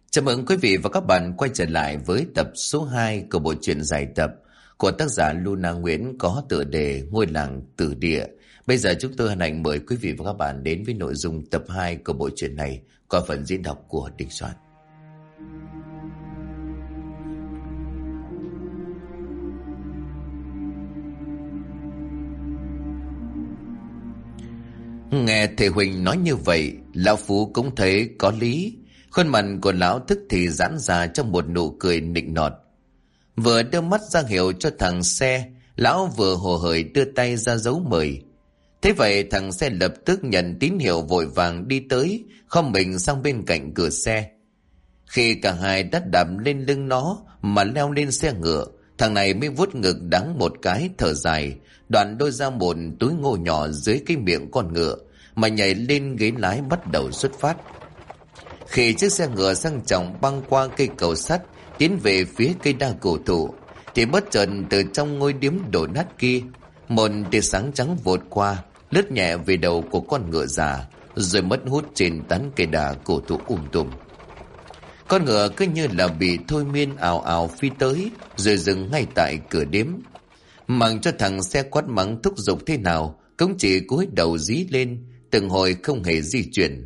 Chào mừng quý vị và các bạn quay trở lại với tập số 2 của bộ truyện dài tập của tác giả Luna Nguyễn có tựa đề Ngôi làng tử địa. Bây giờ chúng tôi hân hạnh mời quý vị và các bạn đến với nội dung tập 2 của bộ truyện này qua phần diễn đọc của Đình Soạn. Nghe thầy Huỳnh nói như vậy, lão Phú cũng thấy có lý. Khuôn mặt của lão tức thì giãn ra trong một nụ cười nịnh nọt. Vừa đưa mắt ra hiệu cho thằng xe, lão vừa hồ hởi đưa tay ra dấu mời. Thế vậy thằng xe lập tức nhận tín hiệu vội vàng đi tới, khom mình sang bên cạnh cửa xe. Khi cả hai đã đạp lên lưng nó mà leo lên xe ngựa, thằng này mới vuốt ngực đắng một cái thở dài, đoạn đôi ra một túi ngô nhỏ dưới cái miệng con ngựa mà nhảy lên ghế lái bắt đầu xuất phát. Khi chiếc xe ngựa sang trọng băng qua cây cầu sắt tiến về phía cây đa cổ thụ, thì bất chợt từ trong ngôi điếm đổ nát kia, một tia sáng trắng vụt qua, lướt nhẹ về đầu của con ngựa già, rồi mất hút trên tán cây đa cổ thụ tùm. Con ngựa cứ như là bị thôi miên ào ào phi tới, rồi dừng ngay tại cửa điếm. Mặc cho thằng xe quát mắng thúc giục thế nào, cũng chỉ cúi đầu dí lên, từng hồi không hề di chuyển.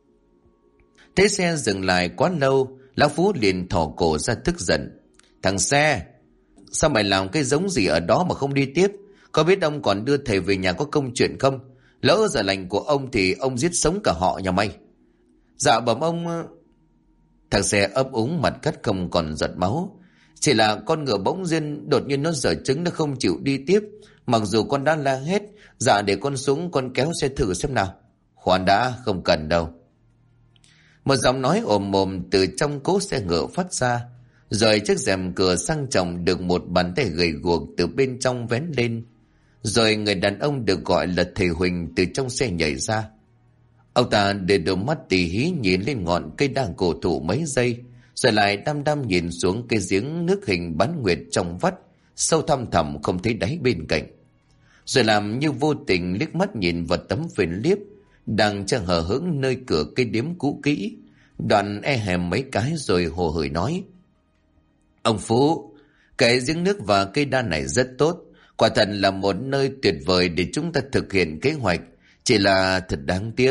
Thế xe dừng lại quá lâu, lão Phú liền thò cổ ra tức giận. Thằng xe, sao mày làm cái giống gì ở đó mà không đi tiếp? Có biết ông còn đưa thầy về nhà có công chuyện không? Lỡ giờ lành của ông thì ông giết sống cả họ nhà mày. Dạ bẩm ông... Thằng xe ấp úng mặt cắt không còn giọt máu. Chỉ là con ngựa bỗng dưng đột nhiên nó giở trứng, nó không chịu đi tiếp. Mặc dù con đã la hết, dạ để con xuống con kéo xe thử xem nào. Khoan đã, không cần đâu. Một giọng nói ồm ồm từ trong cỗ xe ngựa phát ra, rồi chiếc rèm cửa sang trọng được một bàn tay gầy guộc từ bên trong vén lên. Rồi người đàn ông được gọi là thầy Huỳnh từ trong xe nhảy ra. Ông ta để đôi mắt tỉ hí nhìn lên ngọn cây đa cổ thụ mấy giây, rồi lại đăm đăm nhìn xuống cái giếng nước hình bán nguyệt trong vắt, sâu thăm thẳm không thấy đáy bên cạnh. Rồi làm như vô tình liếc mắt nhìn vào tấm phên liếp đang chẳng hờ hững nơi cửa cây điếm cũ kỹ, đoạn e hèm mấy cái rồi hồ hởi nói: Ông Phú, cái giếng nước và cây đa này rất tốt, quả thật là một nơi tuyệt vời để chúng ta thực hiện kế hoạch, chỉ là thật đáng tiếc.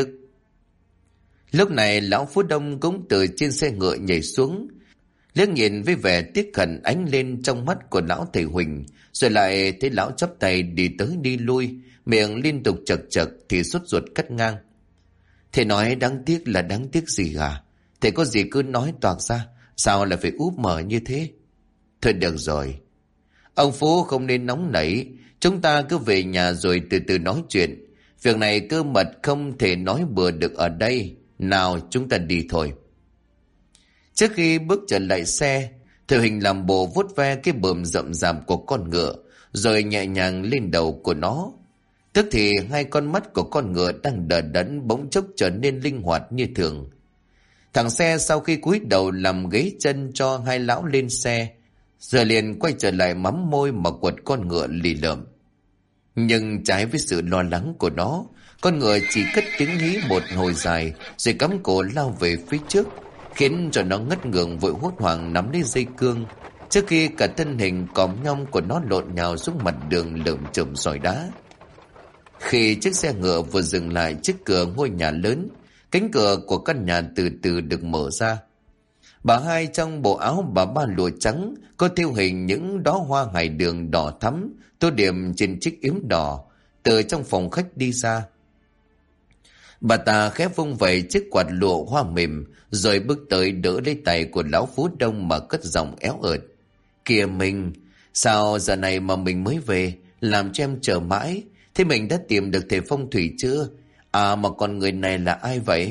Lúc này lão Phú Đông cũng từ trên xe ngựa nhảy xuống, liếc nhìn với vẻ tiếc hận ánh lên trong mắt của lão thầy Huỳnh, rồi lại thấy lão chắp tay đi tới đi lui, miệng liên tục chật chật thì sốt ruột cắt ngang. Thầy nói đáng tiếc là đáng tiếc gì à? Thầy có gì cứ nói toạc ra, sao lại phải úp mở như thế? Thôi được rồi, ông Phú không nên nóng nảy, chúng ta cứ về nhà rồi từ từ nói chuyện. Việc này cơ mật không thể nói bừa được ở đây. Nào chúng ta đi thôi. Trước khi bước trở lại xe, thầy Huỳnh làm bộ vuốt ve cái bờm rậm rạp của con ngựa, rồi nhẹ nhàng lên đầu của nó. Tức thì hai con mắt của con ngựa đang đờ đẫn bỗng chốc trở nên linh hoạt như thường. Thằng xe sau khi cúi đầu làm ghế chân cho hai lão lên xe, rồi liền quay trở lại mắm môi mà quật con ngựa lì lợm. Nhưng trái với sự lo lắng của nó, con ngựa chỉ cất tiếng hí một hồi dài, rồi cắm cổ lao về phía trước, khiến cho nó ngất ngưởng vội hốt hoảng nắm lấy dây cương, trước khi cả thân hình còm nhom của nó lộn nhào xuống mặt đường lởm chởm sỏi đá. Khi chiếc xe ngựa vừa dừng lại trước cửa ngôi nhà lớn, cánh cửa của căn nhà từ từ được mở ra. Bà hai trong bộ áo bà ba lụa trắng có thêu hình những đóa hoa hải đường đỏ thắm tô điểm trên chiếc yếm đỏ từ trong phòng khách đi ra. Bà ta khẽ vung vẩy chiếc quạt lụa hoa mềm, rồi bước tới đỡ lấy tay của lão Phú Đông mà cất giọng éo ợt: Kìa mình, sao giờ này mà mình mới về, làm cho em chờ mãi. Thế mình đã tìm được thầy phong thủy chưa? À mà còn người này là ai vậy?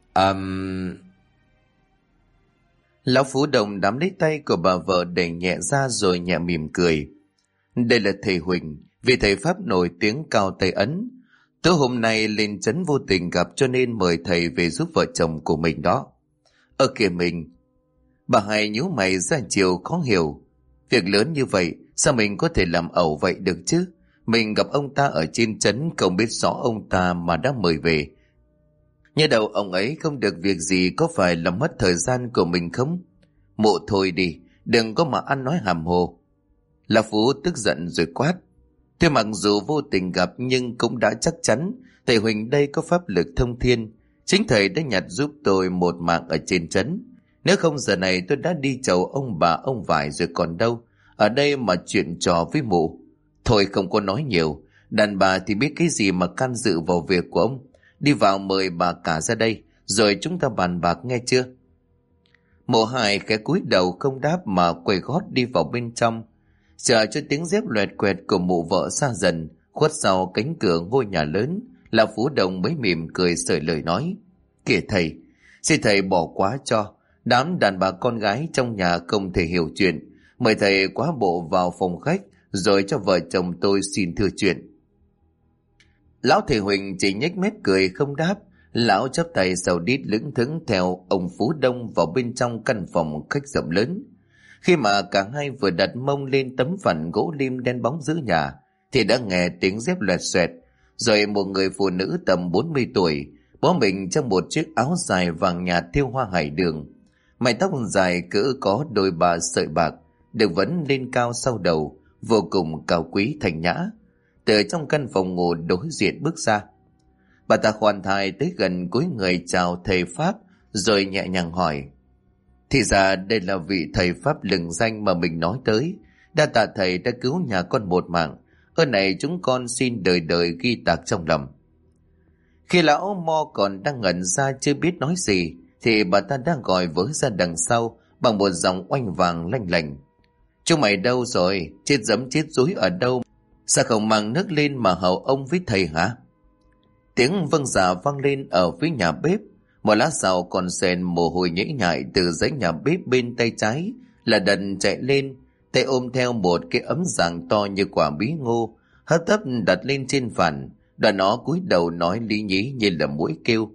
Lão Phú Đông nắm lấy tay của bà vợ đẩy nhẹ ra rồi nhẹ mỉm cười. Đây là thầy Huỳnh, vị thầy Pháp nổi tiếng cao Tây Ấn. Tối hôm nay lên trấn vô tình gặp cho nên mời thầy về giúp vợ chồng của mình đó. Kìa mình. Bà hai nhíu mày ra chiều khó hiểu. Việc lớn như vậy sao mình có thể làm ẩu vậy được chứ? Mình gặp ông ta ở trên trấn, không biết rõ ông ta mà đã mời về. Nhớ đầu ông ấy không được việc gì, có phải là mất thời gian của mình không? Mụ thôi đi, đừng có mà ăn nói hàm hồ. Lão Phú tức giận rồi quát. Tôi mặc dù vô tình gặp nhưng cũng đã chắc chắn thầy Huỳnh đây có pháp lực thông thiên. Chính thầy đã nhặt giúp tôi một mạng ở trên trấn. Nếu không giờ này tôi đã đi chầu ông bà ông vải rồi còn đâu. Ở đây mà chuyện trò với mụ. Thôi không có nói nhiều. Đàn bà thì biết cái gì mà can dự vào việc của ông. Đi vào mời bà cả ra đây, rồi chúng ta bàn bạc nghe chưa? Mộ Hải khẽ cúi đầu không đáp mà quay gót đi vào bên trong. Chờ cho tiếng dép loẹt quẹt của mụ vợ xa dần, khuất sau cánh cửa ngôi nhà lớn, Lão Phú Đồng mới mỉm cười sởi lời nói. Kìa thầy, xin thầy bỏ quá cho. Đám đàn bà con gái trong nhà không thể hiểu chuyện. Mời thầy quá bộ vào phòng khách, rồi cho vợ chồng tôi xin thưa chuyện. Lão thầy Huỳnh chỉ nhếch mép cười không đáp. Lão chắp tay sau đít lững thững theo ông Phú Đông vào bên trong căn phòng khách rộng lớn. Khi mà cả hai vừa đặt mông lên tấm phản gỗ lim đen bóng giữa nhà, thì đã nghe tiếng dép loẹt xoẹt, rồi một người phụ nữ tầm 40 tuổi, bó mình trong một chiếc áo dài vàng nhạt thêu hoa hải đường, mái tóc dài cỡ có đôi ba sợi bạc, được vấn lên cao sau đầu, vô cùng cao quý thanh nhã, từ trong căn phòng ngủ đối diện bước ra. Bà ta khoan thai tới gần cúi người chào thầy Pháp, rồi nhẹ nhàng hỏi. Thì ra đây là vị thầy Pháp lừng danh mà mình nói tới. Đa tạ thầy đã cứu nhà con một mạng. Ơn này chúng con xin đời đời ghi tạc trong lòng. Khi lão Mo còn đang ngẩn ra chưa biết nói gì, thì bà ta đang gọi vớ ra đằng sau bằng một giọng oanh vàng lanh lảnh. Chúng mày đâu rồi? Chết dẫm chết dúi ở đâu? Sao không mang nước lên mà hầu ông với thầy hả? Tiếng vâng dạ vang lên ở phía nhà bếp. Một lát sau con sen mồ hôi nhễ nhại từ dãy nhà bếp bên tay trái là đần chạy lên, tay ôm theo một cái ấm dạng to như quả bí ngô, hấp tấp đặt lên trên phản. Đoạn nó cúi đầu nói lý nhí như là muỗi kêu.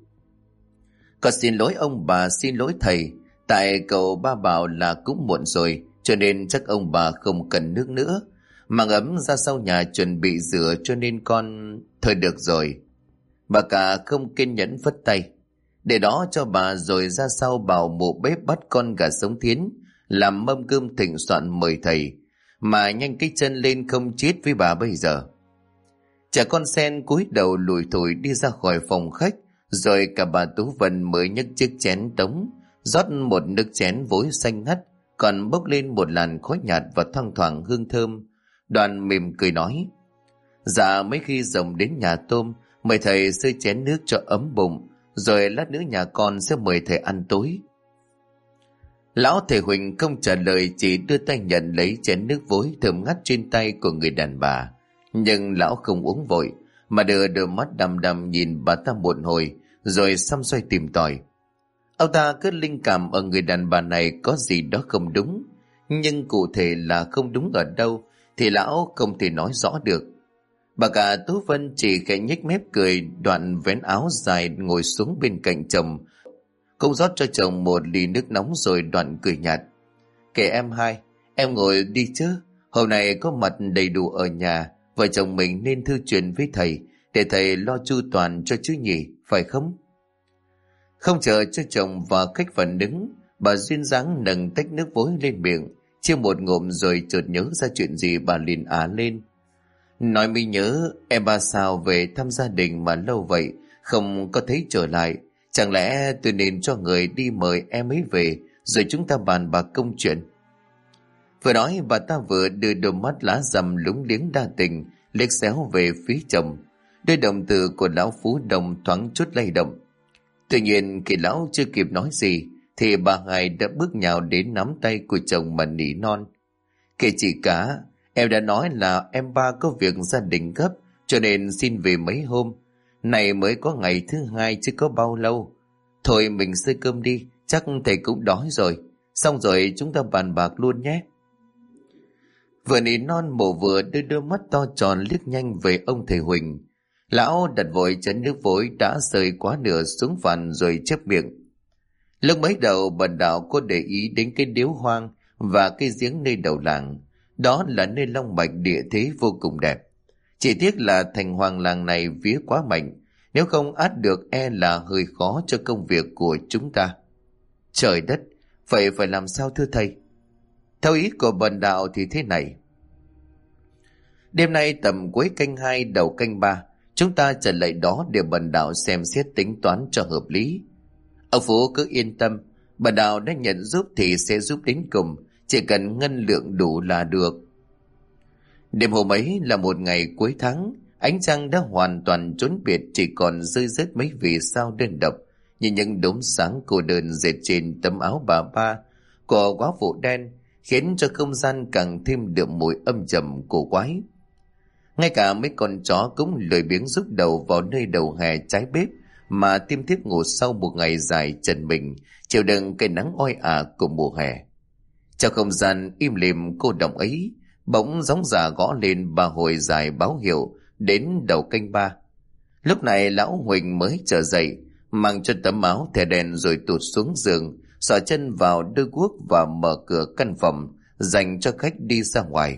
Con xin lỗi ông bà, xin lỗi thầy. Tại cậu ba bảo là cũng muộn rồi, cho nên chắc ông bà không cần nước nữa. Mang ấm ra sau nhà chuẩn bị rửa, cho nên con... Thôi được rồi. Bà cả không kiên nhẫn phất tay. Để đó cho bà, rồi ra sau bảo mụ bếp bắt con gà sống thiến, làm mâm cơm thịnh soạn mời thầy. Mà nhanh cái chân lên không chết với bà bây giờ. Cha con sen cúi đầu lùi thủi đi ra khỏi phòng khách, rồi cả bà Tú Vân mới nhấc chiếc chén tống, rót một nước chén vối xanh ngắt, còn bốc lên một làn khói nhạt và thoang thoảng hương thơm. Đoàn mỉm cười nói. Dạ mấy khi rồng đến nhà tôm, mời thầy xơi chén nước cho ấm bụng, rồi lát nữa nhà con sẽ mời thầy ăn tối. Lão thầy Huỳnh không trả lời, chỉ đưa tay nhận lấy chén nước vối thơm ngắt trên tay của người đàn bà. Nhưng lão không uống vội, mà đưa đôi mắt đăm đăm nhìn bà ta một hồi, rồi xăm xoay tìm tòi. Ông ta cứ linh cảm ở người đàn bà này có gì đó không đúng, nhưng cụ thể là không đúng ở đâu thì lão không thể nói rõ được. Bà cả Tú Vân chỉ khẽ nhếch mép cười, đoạn vén áo dài ngồi xuống bên cạnh chồng, cũng rót cho chồng một ly nước nóng, rồi đoạn cười nhạt. Kể em hai, em ngồi đi chứ, hôm nay có mặt đầy đủ ở nhà, vợ chồng mình nên thư chuyện với thầy, để thầy lo chu toàn cho chứ nhỉ, phải không? Không chờ cho chồng và khách phản ứng, bà duyên dáng nâng tách nước vối lên miệng, chia một ngụm rồi chợt nhớ ra chuyện gì bà liền á lên. Nói mới nhớ, em ba sao về thăm gia đình mà lâu vậy, không có thấy trở lại. Chẳng lẽ tôi nên cho người đi mời em ấy về, rồi chúng ta bàn bạc công chuyện. Vừa nói bà ta vừa đưa đôi mắt lá rằm lúng liếng đa tình liếc xéo về phía chồng. Đôi đồng từ của lão Phú Đồng thoáng chút lay động. Tuy nhiên khi lão chưa kịp nói gì, thì bà Hải đã bước nhào đến nắm tay của chồng mà nỉ non. Kể chị cả, em đã nói là em ba có việc gia đình gấp, cho nên xin về mấy hôm. Này mới có ngày thứ hai chứ có bao lâu. Thôi mình xơi cơm đi, chắc thầy cũng đói rồi. Xong rồi chúng ta bàn bạc luôn nhé. Vừa nỉ non mộ vừa đưa đôi mắt to tròn liếc nhanh về ông thầy Huỳnh. Lão đặt vội chén nước vối đã rơi quá nửa xuống phàn rồi chép miệng. Lúc mới đầu bà Đạo có để ý đến cái điếu hoang và cái giếng nơi đầu làng. Đó là nơi long mạch địa thế vô cùng đẹp. Chỉ tiếc là thành hoàng làng này vía quá mạnh, Nếu không át được e là hơi khó cho công việc của chúng ta. Trời đất, vậy phải làm sao thưa thầy? Theo ý của bần đạo thì thế này. Đêm nay tầm cuối canh 2 đầu canh 3, chúng ta trở lại đó để bần đạo xem xét tính toán cho hợp lý. Ông Phú cứ yên tâm, bần đạo đã nhận giúp thì sẽ giúp đến cùng, chỉ cần ngân lượng đủ là được. Đêm hôm ấy là một ngày cuối tháng, ánh trăng đã hoàn toàn trốn biệt, chỉ còn rơi rớt mấy vì sao đơn độc như những đốm sáng cô đơn dệt trên tấm áo bà ba của góa phụ đen, khiến cho không gian càng thêm đượm mùi âm trầm cổ quái. Ngay cả mấy con chó cũng lười biếng rúc đầu vào nơi đầu hè trái bếp mà tiêm thiếp ngủ sau một ngày dài trần mình chịu đựng cái nắng oi ả của mùa hè. Trong không gian im lìm cô đọng ấy, bỗng gióng giả gõ lên 3 hồi dài báo hiệu đến đầu canh 3. Lúc này lão Huỳnh mới trở dậy, mang cho tấm áo thẻ đèn rồi tụt xuống giường, xỏ chân vào đôi guốc và mở cửa căn phòng dành cho khách đi ra ngoài.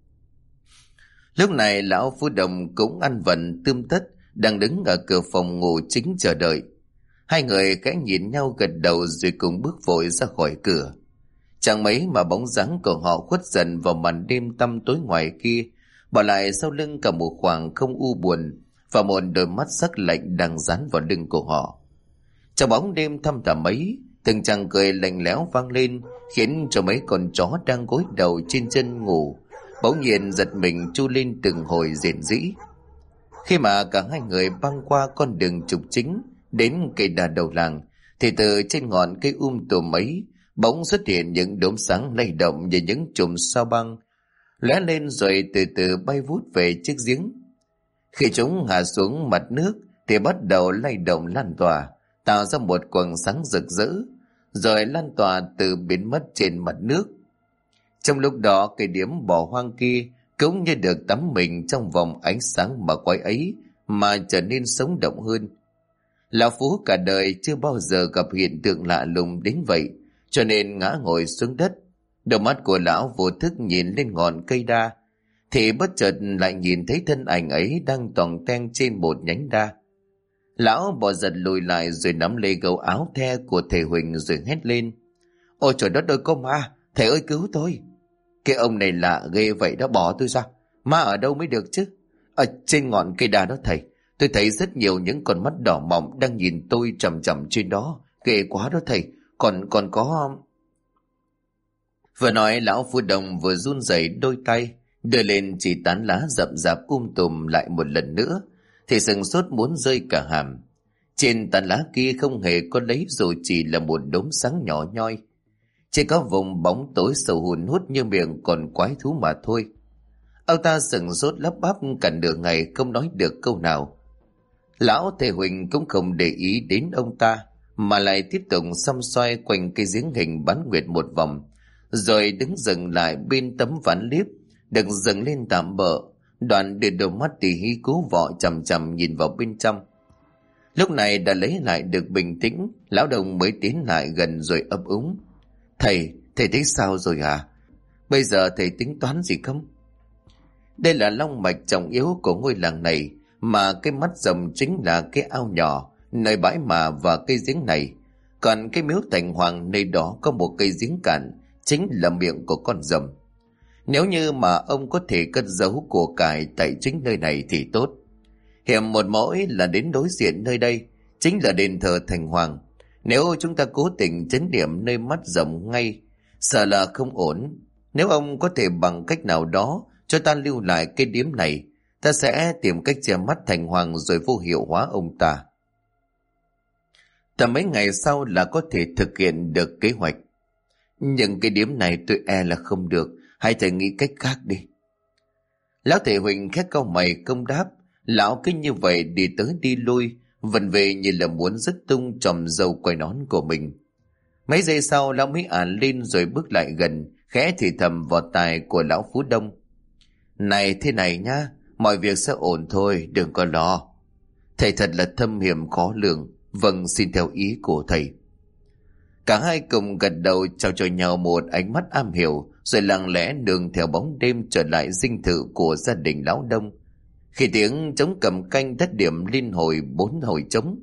Lúc này lão Phú Đồng cũng ăn vần tươm tất, đang đứng ở cửa phòng ngủ chính chờ đợi. Hai người khẽ nhìn nhau gật đầu rồi cùng bước vội ra khỏi cửa. Chẳng mấy mà bóng dáng của họ khuất dần vào màn đêm tăm tối ngoài kia, bỏ lại sau lưng cả một khoảng không u buồn và một đôi mắt sắc lạnh đang dán vào lưng của họ. Trong bóng đêm thăm thẳm ấy, từng chàng cười lạnh lẽo vang lên, khiến cho mấy con chó đang gối đầu trên chân ngủ bỗng nhiên giật mình chu lên từng hồi rền rĩ. Khi mà cả hai người băng qua con đường trục chính đến cây đà đầu làng, thì từ trên ngọn cây tùm ấy bỗng xuất hiện những đốm sáng lay động như những chùm sao băng, lóe lên rồi từ từ bay vút về chiếc giếng. Khi chúng hạ xuống mặt nước thì bắt đầu lay động lan tỏa, tạo ra một quầng sáng rực rỡ, rồi lan tỏa từ biến mất trên mặt nước. Trong lúc đó, cây điếm bỏ hoang kia cũng như được tắm mình trong vòng ánh sáng mà quái ấy mà trở nên sống động hơn. Lão Phú cả đời chưa bao giờ gặp hiện tượng lạ lùng đến vậy, cho nên ngã ngồi xuống đất. Đôi mắt của lão vô thức nhìn lên ngọn cây đa, thì bất chợt lại nhìn thấy thân ảnh ấy đang toòng ten trên một nhánh đa. Lão bò giật lùi lại rồi nắm lấy gấu áo the của thầy Huỳnh rồi hét lên: "Ôi trời đất ơi, có ma! Thầy ơi cứu tôi!" "Cái ông này lạ ghê vậy đó, bỏ tôi ra. Ma ở đâu mới được chứ?" "Ở trên ngọn cây đa đó thầy, tôi thấy rất nhiều những con mắt đỏ mọng đang nhìn tôi chằm chằm trên đó. Ghê quá đó thầy. Còn có..." Vừa nói lão Phu Đồng vừa run rẩy đôi tay đưa lên chỉ tán lá rậm rạp tùm lại một lần nữa, thì sừng sốt muốn rơi cả hàm. Trên tán lá kia không hề có lấy dù chỉ là một đốm sáng nhỏ nhoi, chỉ có vùng bóng tối sâu hun hút như miệng còn quái thú mà thôi. Ông ta sừng sốt lắp bắp cả nửa ngày không nói được câu nào. Lão thầy Huỳnh cũng không để ý đến ông ta, mà lại tiếp tục xăm xoay quanh cây giếng hình bán nguyệt một vòng, rồi đứng dừng lại bên tấm ván liếp được dừng lên tạm bợ. Đoạn đưa đôi mắt tỉ hí cố vọ chằm chằm nhìn vào bên trong. Lúc này đã lấy lại được bình tĩnh, lão Đồng mới tiến lại gần rồi ấp úng: Thầy thấy sao rồi hả? Bây giờ thầy tính toán gì không?" Đây là long mạch trọng yếu của ngôi làng này, mà cái mắt rồng chính là cái ao nhỏ nơi bãi mả và cây giếng này. Còn cái miếu Thành Hoàng nơi đó có một cây giếng cạn, chính là miệng của con rồng. Nếu như mà ông có thể cất giấu của cải tại chính nơi này thì tốt. Hiểm một mỗi là đến đối diện nơi đây chính là đền thờ Thành Hoàng. Nếu chúng ta cố tình chấn điểm nơi mắt rồng ngay, sợ là không ổn. Nếu ông có thể bằng cách nào đó cho ta lưu lại cái điếm này, ta sẽ tìm cách che mắt Thành Hoàng rồi vô hiệu hóa ông ta. Tầm mấy ngày sau là có thể thực hiện được kế hoạch. Nhưng cái điếm này tôi e là không được, hay thầy nghĩ cách khác đi. Lão thầy Huỳnh khét cau mày không đáp. Lão cứ như vậy đi tới đi lui, vần về như là muốn dứt tung chòm râu quai nón của mình. Mấy giây sau lão mới ản lên rồi bước lại gần, khẽ thì thầm vào tai của lão Phú Đông: "Này thế này nhá, mọi việc sẽ ổn thôi, đừng có lo. Thầy thật là thâm hiểm khó lường. Vâng, xin theo ý của thầy." Cả hai cùng gật đầu chào cho nhau một ánh mắt am hiểu, rồi lặng lẽ đường theo bóng đêm trở lại dinh thự của gia đình lão Đông. Khi tiếng trống cầm canh đất điểm liên hồi 4 hồi trống.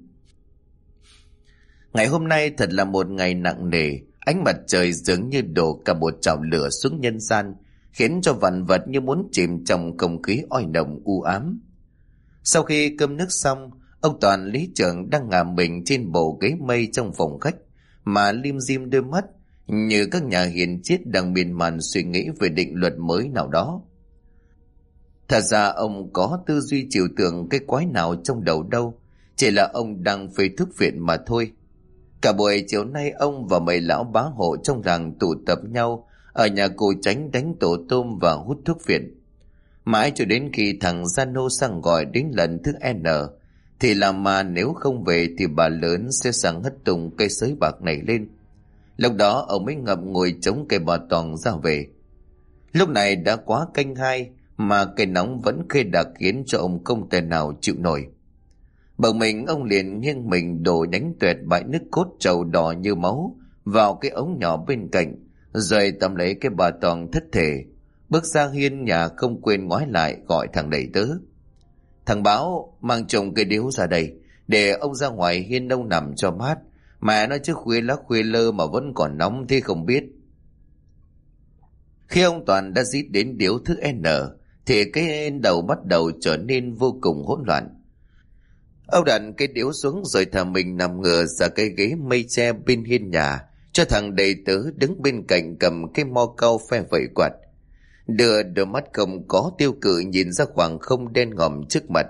Ngày hôm nay thật là một ngày nặng nề, ánh mặt trời dường như đổ cả một chảo lửa xuống nhân gian, khiến cho vạn vật như muốn chìm trong không khí oi nồng u ám. Sau khi cơm nước xong, ông Toàn lý trưởng đang ngả mình trên bộ ghế mây trong phòng khách, mà lim dim đôi mắt như các nhà hiền triết đang miên man suy nghĩ về định luật mới nào đó. Thật ra ông có tư duy trừu tượng cái quái nào trong đầu đâu, chỉ là ông đang phê thuốc viện mà thôi. Cả buổi chiều nay ông và mấy lão bá hộ trong làng tụ tập nhau ở nhà cô Tránh đánh tổ tôm và hút thuốc viện. Mãi cho đến khi thằng Giano sang gọi đến lần thứ N, thì là mà nếu không về thì bà lớn sẽ sang hất tung cây sới bạc này lên. Lúc đó ông mới ngậm ngùi chống cây bà Toàn ra về. Lúc này đã quá canh 2 mà cây nóng vẫn khê đặc khiến cho ông không thể nào chịu nổi. Bỗng mình ông liền nghiêng mình đổ nhánh tuẹt bãi nước cốt trầu đỏ như máu vào cái ống nhỏ bên cạnh, rồi tầm lấy cái bà Toàn thất thể, bước ra hiên nhà không quên ngoái lại gọi thằng đầy tớ: "Thằng Báo, mang chồng cây điếu ra đây, để ông ra ngoài hiên ông nằm cho mát. Mà nó chứ khuya lá khuya lơ mà vẫn còn nóng thế không biết." Khi ông Toàn đã rít đến điếu thứ N, thì cái đầu bắt đầu trở nên vô cùng hỗn loạn. Ông đặt cái điếu xuống rồi thả mình nằm ngửa ra cái ghế mây tre bên hiên nhà, cho thằng đầy tớ đứng bên cạnh cầm cái mo cau phe vẩy quạt, đưa đôi mắt không có tiêu cự nhìn ra khoảng không đen ngòm trước mặt.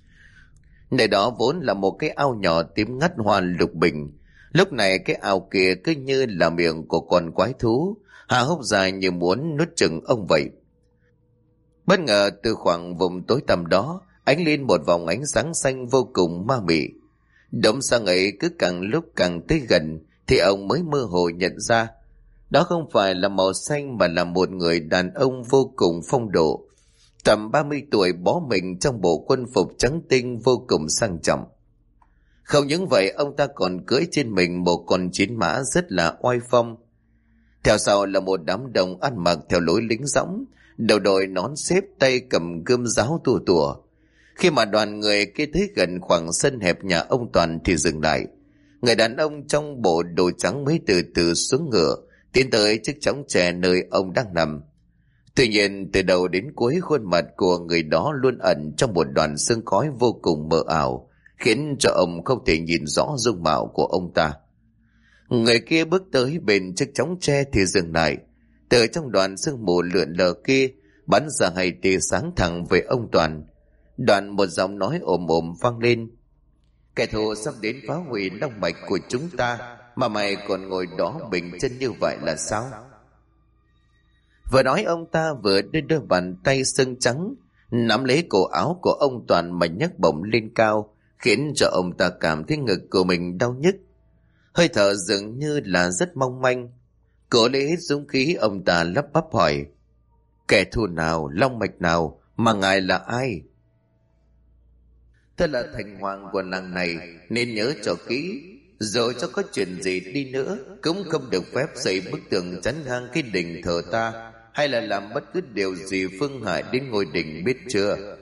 Nơi đó vốn là một cái ao nhỏ tím ngắt hoa lục bình, lúc này cái ao kia cứ như là miệng của con quái thú, há hốc dài như muốn nuốt chửng ông vậy. Bất ngờ từ khoảng vùng tối tăm đó ánh lên một vòng ánh sáng xanh vô cùng ma mị. Đống sáng ấy cứ càng lúc càng tới gần thì ông mới mơ hồ nhận ra đó không phải là màu xanh mà là một người đàn ông vô cùng phong độ, tầm 30 tuổi, bó mình trong bộ quân phục trắng tinh vô cùng sang trọng. Không những vậy, ông ta còn cưỡi trên mình một con chiến mã rất là oai phong. Theo sau là một đám đông ăn mặc theo lối lính dõng, đầu đội nón xếp, tay cầm gươm giáo tua tủa. Khi mà đoàn người kia tới gần khoảng sân hẹp nhà ông Toàn thì dừng lại. Người đàn ông trong bộ đồ trắng mới từ từ xuống ngựa, tiến tới chiếc chõng tre nơi ông đang nằm. Tuy nhiên từ đầu đến cuối khuôn mặt của người đó luôn ẩn trong một đoàn sương khói vô cùng mờ ảo, khiến cho ông không thể nhìn rõ dung mạo của ông ta. Người kia bước tới bên chiếc chõng tre thì dừng lại. Từ trong đoàn sương mù lượn lờ kia bắn ra hai tia sáng thẳng về ông Toàn. Đoạn một giọng nói ồm ồm vang lên: "Kẻ thù sắp đến phá hủy long mạch của chúng ta, mà mày còn ngồi đó bình chân như vậy là sao?" Vừa nói ông ta vừa đưa đôi bàn tay xương trắng nắm lấy cổ áo của ông Toàn mà nhấc bổng lên cao, khiến cho ông ta cảm thấy ngực của mình đau nhức. Hơi thở dường như là rất mong manh. Cố lấy hết dũng khí, ông ta lắp bắp hỏi: "Kẻ thù nào, long mạch nào, mà ngài là ai?" "Tôi là thành hoàng của làng này, nên nhớ cho kỹ, rồi cho có chuyện gì đi nữa cũng không được phép xây bức tường chắn ngang cái đình thờ ta, hay là làm bất cứ điều gì phương hại đến ngôi đình, biết chưa?"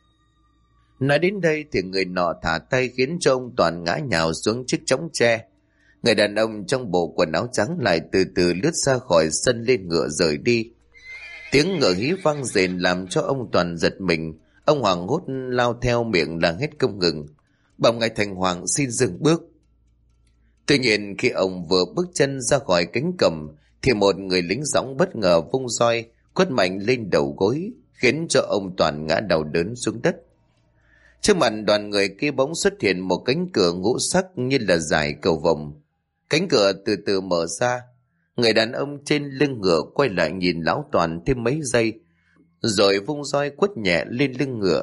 Nói đến đây thì người nọ thả tay khiến cho ông Toàn ngã nhào xuống chiếc chõng tre. Người đàn ông trong bộ quần áo trắng lại từ từ lướt ra khỏi sân lên ngựa rời đi. Tiếng ngựa hí vang rền làm cho ông Toàn giật mình. Ông hoảng hốt lao theo, miệng là hết không ngừng: "Bẩm ngài thành hoàng, xin dừng bước." Tuy nhiên khi ông vừa bước chân ra khỏi cánh cổng thì một người lính dõng bất ngờ vung roi quất mạnh lên đầu gối, khiến cho ông Toàn ngã đau đớn xuống đất. Trước mặt đoàn người kia bỗng xuất hiện một cánh cửa ngũ sắc như là dải cầu vồng. Cánh cửa từ từ mở ra. Người đàn ông trên lưng ngựa quay lại nhìn lão Toàn thêm mấy giây, rồi vung roi quất nhẹ lên lưng ngựa.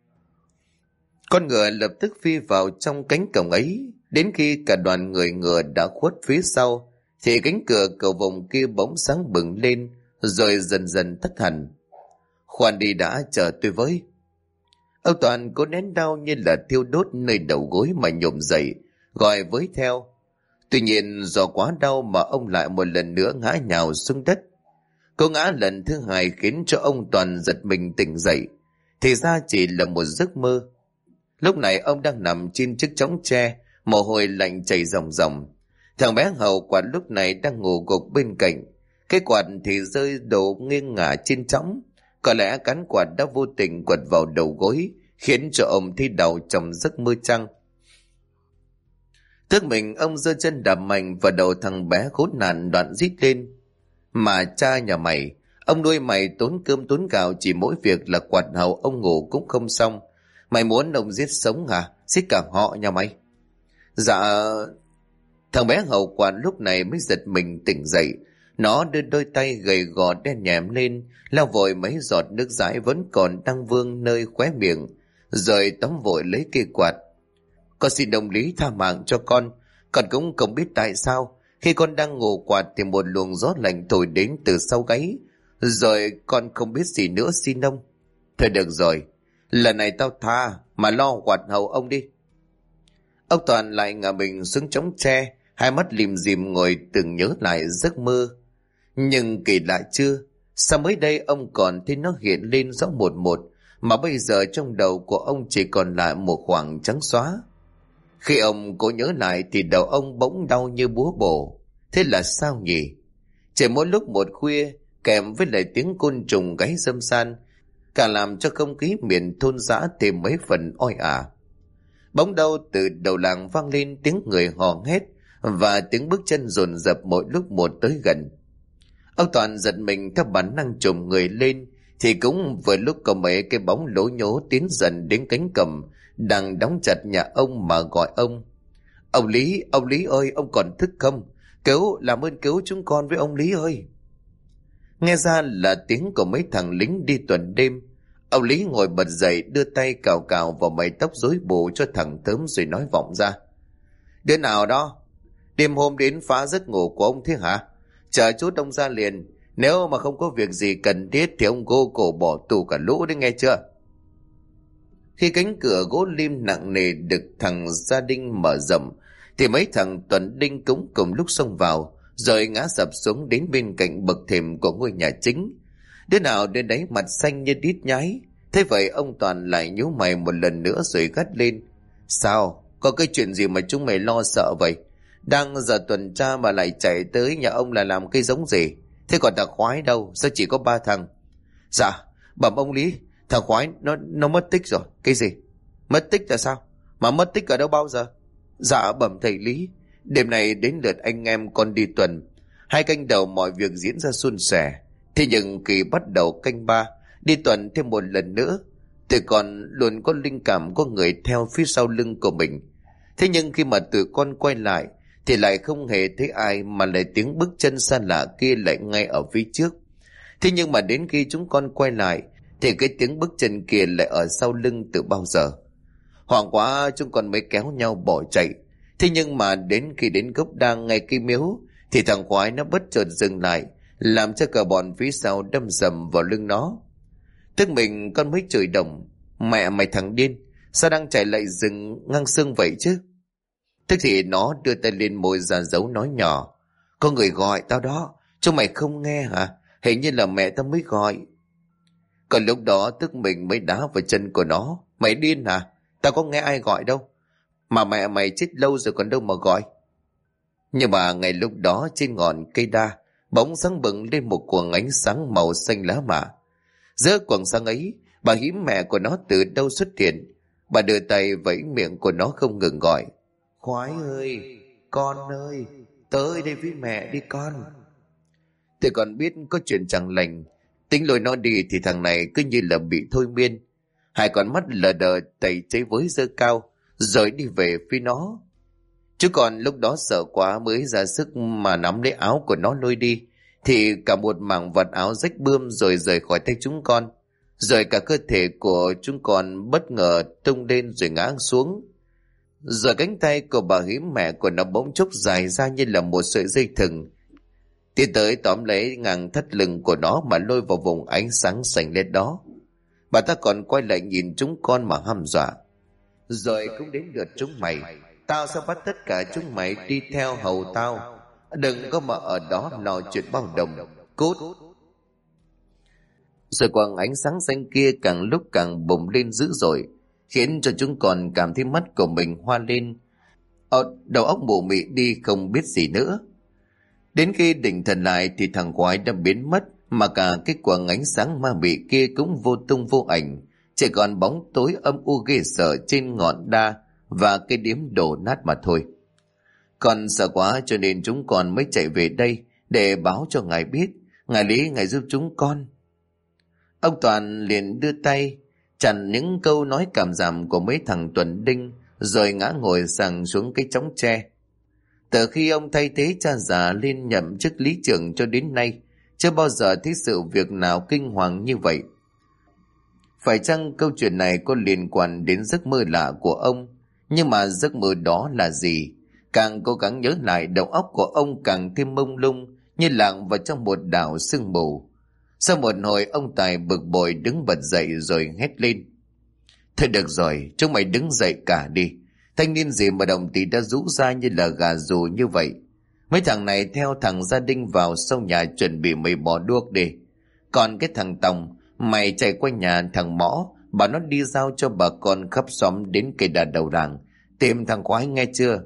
Con ngựa lập tức phi vào trong cánh cổng ấy. Đến khi cả đoàn người ngựa đã khuất phía sau thì cánh cửa cầu vồng kia bỗng sáng bừng lên, rồi dần dần tắt hẳn. "Khoan đi đã, chờ tôi với." Ông Toàn cố nén đau như là thiêu đốt nơi đầu gối mà nhổm dậy, gọi với theo. Tuy nhiên do quá đau mà ông lại một lần nữa ngã nhào xuống đất. Cô ngã lần thứ hai khiến cho ông Toàn giật mình tỉnh dậy. thì ra chỉ là một giấc mơ. Lúc này ông đang nằm trên chiếc chõng tre, mồ hôi lạnh chảy ròng ròng. Thằng bé Hậu quạt lúc này đang ngủ gục bên cạnh. Cái quạt thì rơi đổ nghiêng ngả trên chõng. Có lẽ cán quạt đã vô tình quật vào đầu gối, khiến cho ông thi đầu trong giấc mơ chăng. Thức mình, ông giơ chân đạp mạnh vào đầu thằng bé khốn nạn, đoạn rít lên: Mà cha nhà mày, ông nuôi mày tốn cơm tốn gạo chỉ mỗi việc là quạt hậu ông ngủ cũng không xong. Mày muốn ông giết sống hả? Giết cả họ nhà mày. Dạ. Thằng bé Hậu quạt lúc này mới giật mình tỉnh dậy. Nó đưa đôi tay gầy gò đen nhèm lên, lau vội mấy giọt nước dãi vẫn còn đang vương nơi khóe miệng, rồi tóm vội lấy cây quạt. Con xin đồng lý tha mạng cho con cũng không biết tại sao khi con đang ngủ quạt thì một luồng gió lạnh thổi đến từ sau gáy, rồi con không biết gì nữa, xin ông. Thôi được rồi, lần này tao tha, mà lo quạt hậu ông đi. Ông Toàn lại ngả mình xuống chõng tre, hai mắt lim dim ngồi từng nhớ lại giấc mơ. Nhưng kỳ lạ chưa, sao mới đây ông còn thấy nó hiện lên rõ một một, mà bây giờ trong đầu của ông chỉ còn lại một khoảng trắng xóa. Khi ông cố nhớ lại thì đầu ông bỗng đau như búa bổ. Thế là sao nhỉ? Chỉ mỗi lúc một khuya, kèm với lại tiếng côn trùng gáy râm ran, càng làm cho không khí miền thôn dã thêm mấy phần oi ả. Bỗng đâu từ đầu làng vang lên tiếng người hò hét và tiếng bước chân dồn dập mỗi lúc một tới gần. Ông Toàn giật mình theo bản năng trồm người lên, thì cũng vừa lúc có mấy cái bóng lố nhố tiến dần đến cánh cẩm đang đóng chặt nhà ông mà gọi ông. Ông Lý ơi, ông còn thức không? Làm ơn cứu chúng con với ông Lý ơi. Nghe ra là tiếng của mấy thằng lính đi tuần đêm. Ông Lý ngồi bật dậy, đưa tay cào cào vào mái tóc rối bù cho thằng Thớm rồi nói vọng ra: Đứa nào đó đêm hôm đến phá giấc ngủ của ông thế hả? Chờ chút ông ra liền, nếu mà không có việc gì cần thiết thì ông gô cổ bỏ tù cả lũ đấy, nghe chưa? Khi cánh cửa gỗ lim nặng nề được thằng Gia Đinh mở rộng thì mấy thằng Tuần Đinh cũng cùng lúc xông vào, rồi ngã sập xuống đến bên cạnh bậc thềm của ngôi nhà chính. Đứa nào đứa đấy mặt xanh như đít nhái. Thế vậy ông Toàn lại nhíu mày một lần nữa rồi gắt lên: Sao? Có cái chuyện gì mà chúng mày lo sợ vậy? Đang giờ tuần tra mà lại chạy tới nhà ông là làm cái giống gì? Thế còn thằng Khoái đâu? Sao chỉ có 3 thằng? Dạ, bẩm ông Lý, thằng Khoái nó mất tích rồi. Cái gì? Mất tích là sao? Mà mất tích ở đâu bao giờ? Dạ bẩm thầy Lý, đêm này đến lượt anh em con đi tuần. 2 canh đầu mọi việc diễn ra suôn sẻ. Thế nhưng kỳ bắt đầu canh 3, đi tuần thêm một lần nữa, tụi con luôn có linh cảm có người theo phía sau lưng của mình. Thế nhưng khi mà tụi con quay lại thì lại không hề thấy ai, mà lại tiếng bước chân xa lạ kia lại ngay ở phía trước. Thế nhưng mà đến khi chúng con quay lại thì cái tiếng bước chân kia lại ở sau lưng từ bao giờ. Hoảng quá, chúng con mới kéo nhau bỏ chạy. Thế nhưng mà đến khi đến gốc đa ngay cây miếu thì thằng Khoái nó bất chợt dừng lại, làm cho cả bọn phía sau đâm sầm vào lưng nó. Tức mình con mới chửi đồng: Mẹ mày thằng điên, sao đang chạy lại dừng ngang xương vậy chứ? Tức thì nó đưa tay lên môi ra dấu nói nhỏ: Có người gọi tao đó, chúng mày không nghe hả? Hình như là mẹ tao mới gọi. Còn lúc đó tức mình mới đá vào chân của nó: Mày điên hả? Tao có nghe ai gọi đâu. Mà mẹ mày chết lâu rồi còn đâu mà gọi. Nhưng mà ngay lúc đó trên ngọn cây đa bỗng sáng bừng lên một quầng ánh sáng màu xanh lá mạ. Giữa quầng sáng ấy, bà Hiếm mẹ của nó từ đâu xuất hiện. Bà đưa tay vẫy miệng của nó không ngừng gọi: Khoái ơi, con ơi, tới đây với mẹ đi con. Thì còn biết có chuyện chẳng lành, tính lôi nó đi thì thằng này cứ như là bị thôi miên. 2 con mắt lờ đờ tẩy cháy với giơ cao rồi đi về phía nó. Chứ còn lúc đó sợ quá mới ra sức mà nắm lấy áo của nó lôi đi, thì cả một mảng vạt áo rách bươm rồi rời khỏi tay chúng con. Rồi cả cơ thể của chúng con bất ngờ tung lên rồi ngã xuống. Rồi cánh tay của bà Hiếm mẹ của nó bỗng chốc dài ra như là một sợi dây thừng, tiến tới tóm lấy ngang thắt lưng của nó mà lôi vào vùng ánh sáng xanh lét đó. Bà ta còn quay lại nhìn chúng con mà hăm dọa: Rồi cũng đến lượt chúng mày. Tao sẽ bắt tất cả chúng mày đi theo hầu tao. Đừng có mà ở đó lo chuyện bao đồng. Cút. Rồi quang ánh sáng xanh kia càng lúc càng bùng lên dữ dội, khiến cho chúng còn cảm thấy mắt của mình hoa lên. Đầu óc mụ mị đi không biết gì nữa. Đến khi định thần lại thì thằng quái đã biến mất, mà cả cái quang ánh sáng ma mị kia cũng vô tung vô ảnh, chỉ còn bóng tối âm u ghê sợ trên ngọn đa và cái điếm đổ nát mà thôi. Còn sợ quá cho nên chúng còn mới chạy về đây để báo cho ngài biết. Ngài Lý, ngài giúp chúng con. Ông Toàn liền đưa tay chặn những câu nói cảm giảm của mấy thằng Tuần Đinh, rồi ngã ngồi sằng xuống cái chõng tre. Từ khi ông thay thế cha già lên nhậm chức lý trưởng cho đến nay, chưa bao giờ thấy sự việc nào kinh hoàng như vậy. Phải chăng câu chuyện này có liên quan đến giấc mơ lạ của ông? Nhưng mà giấc mơ đó là gì? Càng cố gắng nhớ lại, đầu óc của ông càng thêm mông lung, như lạng vào trong một đảo sương mù. Sau một hồi, ông Tài bực bội đứng bật dậy rồi hét lên: Thôi được rồi, chúng mày đứng dậy cả đi. Thanh niên gì mà đồng tí đã rũ ra như là gà rù như vậy. Mấy thằng này theo thằng Gia Đinh vào sau nhà chuẩn bị mấy bó đuốc đi. Còn cái thằng Tòng, mày chạy qua nhà thằng Mõ, bảo nó đi giao cho bà con khắp xóm đến cây đà đầu làng tìm thằng Quái, nghe chưa?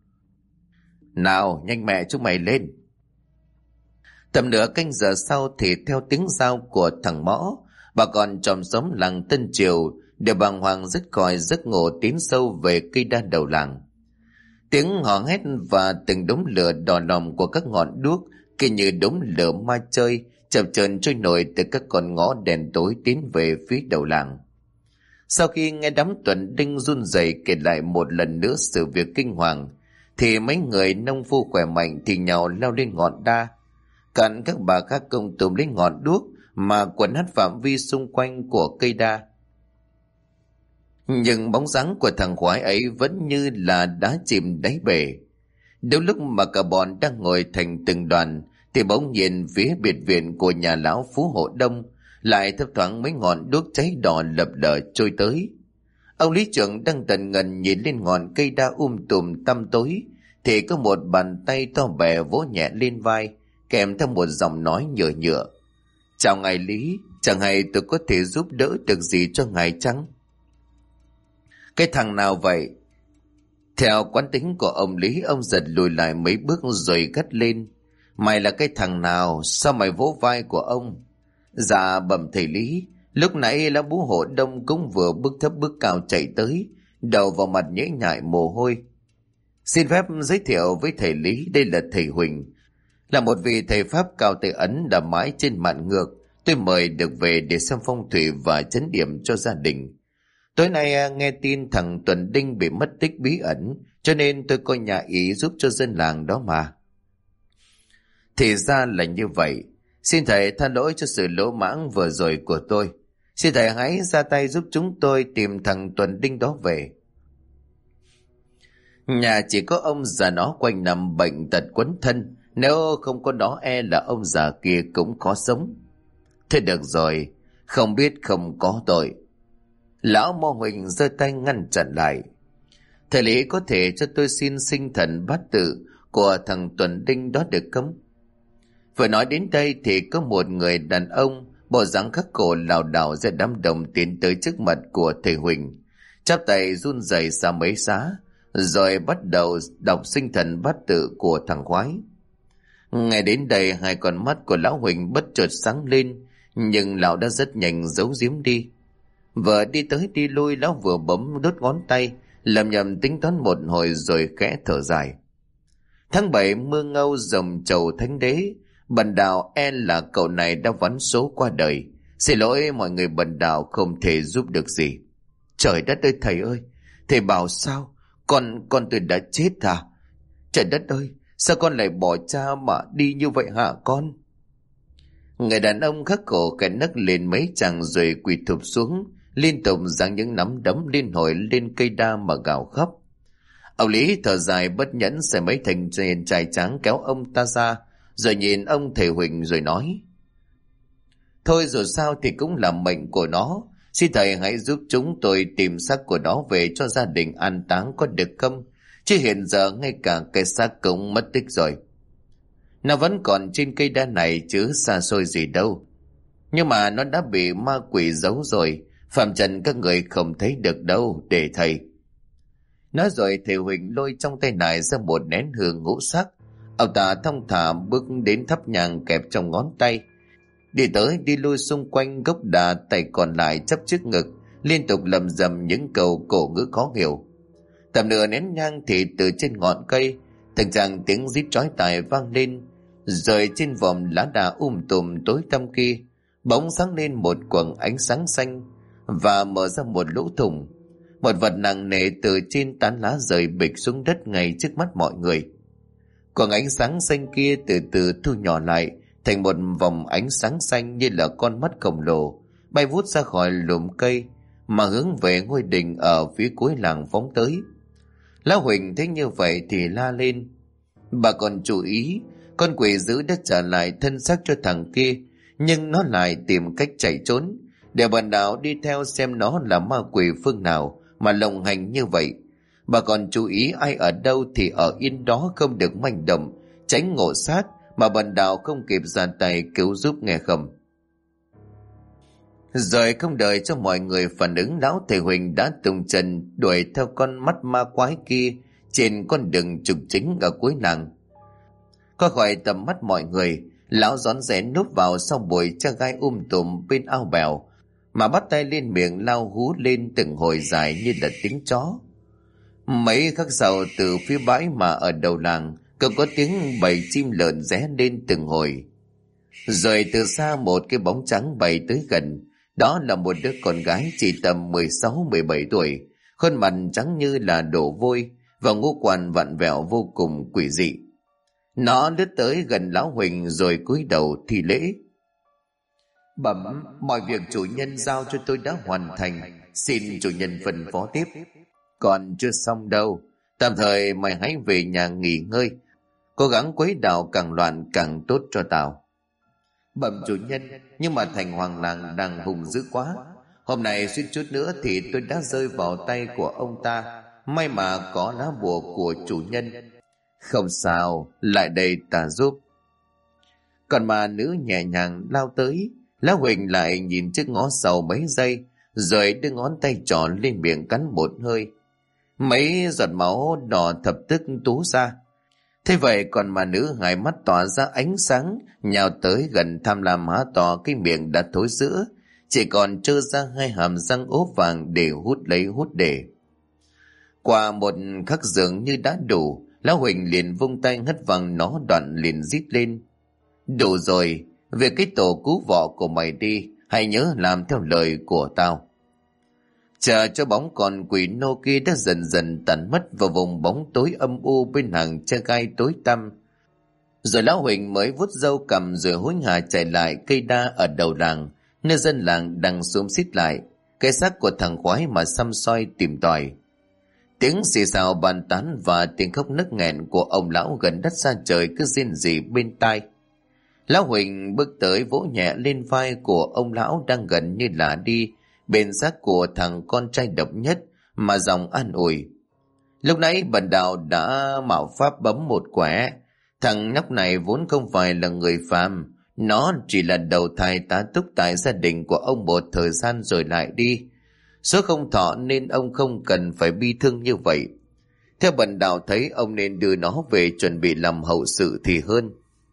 Nào, nhanh mẹ chúng mày lên. Tầm nửa canh giờ sau thì theo tiếng giao của thằng Mõ, bà con trong xóm làng Tân Triều đều bàng hoàng dứt khỏi giấc ngủ tiến sâu về cây đa đầu làng. Tiếng hò hét và từng đống lửa đỏ lòm của các ngọn đuốc kia như đống lửa ma chơi chập chờn trôi nổi từ các con ngõ đèn tối tiến về phía đầu làng. Sau khi nghe đám Tuần Đinh run rẩy kể lại một lần nữa sự việc kinh hoàng, thì mấy người nông phu khỏe mạnh thì nhào leo lên ngọn đa, cạnh các bà khác cùng tùm lấy ngọn đuốc mà quấn hết phạm vi xung quanh của cây đa. Nhưng bóng dáng của thằng Khoái ấy vẫn như là đá chìm đáy bể. Đến lúc mà cả bọn đang ngồi thành từng đoàn thì bỗng nhiên phía biệt viện của nhà lão Phú Hộ Đông lại thấp thoáng mấy ngọn đuốc cháy đỏ lập lờ trôi tới. Ông lý trưởng đang tần ngần nhìn lên ngọn cây đa tùm tăm tối thì có một bàn tay to bè vỗ nhẹ lên vai, kèm theo một giọng nói nhựa nhựa: Chào ngài Lý, chẳng hay tôi có thể giúp đỡ được gì cho ngài chăng? Cái thằng nào vậy? Theo quán tính của ông Lý, ông giật lùi lại mấy bước rồi gắt lên: Mày là cái thằng nào? Sao mày vỗ vai của ông? Dạ bẩm thầy Lý, lúc nãy lão Bú Hộ Đông cũng vừa bước thấp bước cao chạy tới, đầu vào mặt nhễ nhại mồ hôi. Xin phép giới thiệu với thầy Lý, đây là thầy Huỳnh, là một vị thầy Pháp cao tay ấn đã mãi trên mạn ngược. Tôi mời được về để xem phong thủy và chấn điểm cho gia đình. Tối nay nghe tin thằng Tuần Đinh bị mất tích bí ẩn, cho nên tôi coi nhà ý giúp cho dân làng đó mà. Thì ra là như vậy. Xin thầy tha lỗi cho sự lỗ mãng vừa rồi của tôi. Xin thầy hãy ra tay giúp chúng tôi tìm thằng Tuần Đinh đó về. Nhà chỉ có ông già nó quanh nằm bệnh tật quấn thân, nếu không có nó e là ông già kia cũng khó sống. Thế được rồi, không biết không có tội. Lão Mô Huỳnh giơ tay ngăn chặn lại. Thầy Lý có thể cho tôi xin sinh thần bát tự của thằng Tuần Đinh đó được không? Vừa nói đến đây thì có một người đàn ông bộ dáng khắc khổ lảo đảo ra đám đông tiến tới trước mặt của thầy Huỳnh, chắp tay run rẩy xa mấy xá, rồi bắt đầu đọc sinh thần bát tự của thằng Khoái. Ngay đến đây hai con mắt của lão Huỳnh bất chợt sáng lên, nhưng lão đã rất nhanh giấu giếm đi. Vừa đi tới đi lui, lão vừa bấm đốt ngón tay lầm nhầm tính toán một hồi rồi khẽ thở dài. Tháng 7 mưa ngâu rồng trầu thánh đế, bần đạo e là cậu này đã vắn số qua đời. Xin lỗi mọi người, bần đạo không thể giúp được gì. Trời đất ơi thầy ơi, thầy bảo sao? Con tôi đã chết à? Trời đất ơi, sao con lại bỏ cha mà đi như vậy hả con? Người đàn ông khắc khổ cái nấc lên mấy chàng rồi quỳ thụp xuống, liên tục giáng những nắm đấm liên hồi lên cây đa mà gào khóc. Ông Lý thở dài bất nhẫn, xẻ mấy thành trên trai tráng kéo ông ta ra, rồi nhìn ông thầy Huỳnh rồi nói: Thôi dù sao thì cũng là mệnh của nó, xin thầy hãy giúp chúng tôi tìm xác của nó về cho gia đình an táng có được không? Chứ hiện giờ ngay cả cái xác cũng mất tích rồi. Nó vẫn còn trên cây đa này chứ xa xôi gì đâu. Nhưng mà nó đã bị ma quỷ giấu rồi, phàm trần các người không thấy được đâu, để thầy. Nói rồi thầy Huỳnh lôi trong tay nải ra một nén hương ngũ sắc. Ông ta thong thả bước đến thắp nhang kẹp trong ngón tay, đi tới đi lui xung quanh gốc đà, tay còn lại chắp trước ngực, liên tục lầm rầm những câu cổ ngữ khó hiểu. Tầm nửa nén nhang thì từ trên ngọn cây từng tràng tiếng rít chói tai vang lên, rồi trên vòm lá đà tùm tối tăm kia bỗng sáng lên một quầng ánh sáng xanh và mở ra một lỗ thủng. Một vật nặng nề từ trên tán lá rơi bịch xuống đất ngay trước mắt mọi người. Quầng ánh sáng xanh kia từ từ thu nhỏ lại thành một vòng ánh sáng xanh như là con mắt khổng lồ, bay vút ra khỏi lùm cây mà hướng về ngôi đình ở phía cuối làng phóng tới. Lão Huỳnh thấy như vậy thì la lên: "Bà còn chú ý, con quỷ dữ đã trả lại thân xác cho thằng kia, nhưng nó lại tìm cách chạy trốn. Để bần đạo đi theo xem nó là ma quỷ phương nào mà lộng hành như vậy. Bà còn chú ý ai ở đâu thì ở yên đó, không được manh động, tránh ngộ sát mà bần đạo không kịp ra tay cứu giúp, nghe không?" Rồi không đợi cho mọi người phản ứng, lão thầy Huỳnh đã tung chân đuổi theo con mắt ma quái kia trên con đường trục chính ở cuối làng. Qua khỏi tầm mắt mọi người, lão rón rén núp vào sau bụi cha gai tùm bên ao bèo mà bắt tay lên miệng lao hú lên từng hồi dài như là tiếng chó. Mấy khắc sau, từ phía bãi mà ở đầu làng cũng có tiếng bầy chim lợn ré lên từng hồi. Rồi từ xa một cái bóng trắng bay tới gần. Đó là một đứa con gái chỉ tầm 16-17 tuổi, khuôn mặt trắng như là đổ vôi và ngũ quan vặn vẹo vô cùng quỷ dị. Nó lướt tới gần lão Huỳnh rồi cúi đầu thi lễ: "Bẩm, mọi việc chủ nhân giao cho tôi đã hoàn thành, xin chủ nhân phân phó tiếp." "Còn chưa xong đâu, tạm thời mày hãy về nhà nghỉ ngơi, cố gắng quấy đào càng loạn càng tốt cho tao." "Bẩm chủ nhân, nhưng mà thành hoàng làng đang hùng dữ quá. Hôm nay suýt chút nữa thì tôi đã rơi vào tay của ông ta. May mà có lá bùa của chủ nhân." "Không sao, lại đây ta giúp." Còn mà nữ nhẹ nhàng lao tới. Lão Huỳnh lại nhìn trước ngó sau mấy giây, rồi đưa ngón tay trỏ lên miệng cắn một hơi. Mấy giọt máu đỏ thập tức túa ra. Thế vậy còn mà nữ hai mắt tỏa ra ánh sáng, nhào tới gần tham lam há to cái miệng đã thối rữa, chỉ còn trơ ra hai hàm răng ốp vàng để hút lấy hút để. Qua một khắc dường như đã đủ, lão Huỳnh liền vung tay hất văng nó, đoạn liền rít lên: "Đủ rồi, về cái tổ cứu vọ của mày đi, hãy nhớ làm theo lời của tao." Chờ cho bóng con quỷ nô kia đã dần dần tàn mất vào vùng bóng tối âm u bên hàng tre gai tối tăm, rồi lão Huỳnh mới vuốt râu cầm rồi hối hả chạy lại cây đa ở đầu làng, nơi dân làng đang xúm xít lại cái xác của thằng khoái mà xăm soi tìm tòi. Tiếng xì xào bàn tán và tiếng khóc nức nghẹn của ông lão gần đất xa trời cứ rên rỉ bên tai. Lão Huỳnh bước tới vỗ nhẹ lên vai của ông lão đang gần như là đi bên xác của thằng con trai độc nhất mà giọng an ủi: "Lúc nãy bần đạo đã mạo pháp bấm một quẻ. Thằng nhóc này vốn không phải là người phàm, nó chỉ là đầu thai tá túc tại gia đình của ông một thời gian rồi lại đi. Số không thọ nên ông không cần phải bi thương như vậy. Theo bần đạo thấy ông nên đưa nó về chuẩn bị làm hậu sự thì hơn."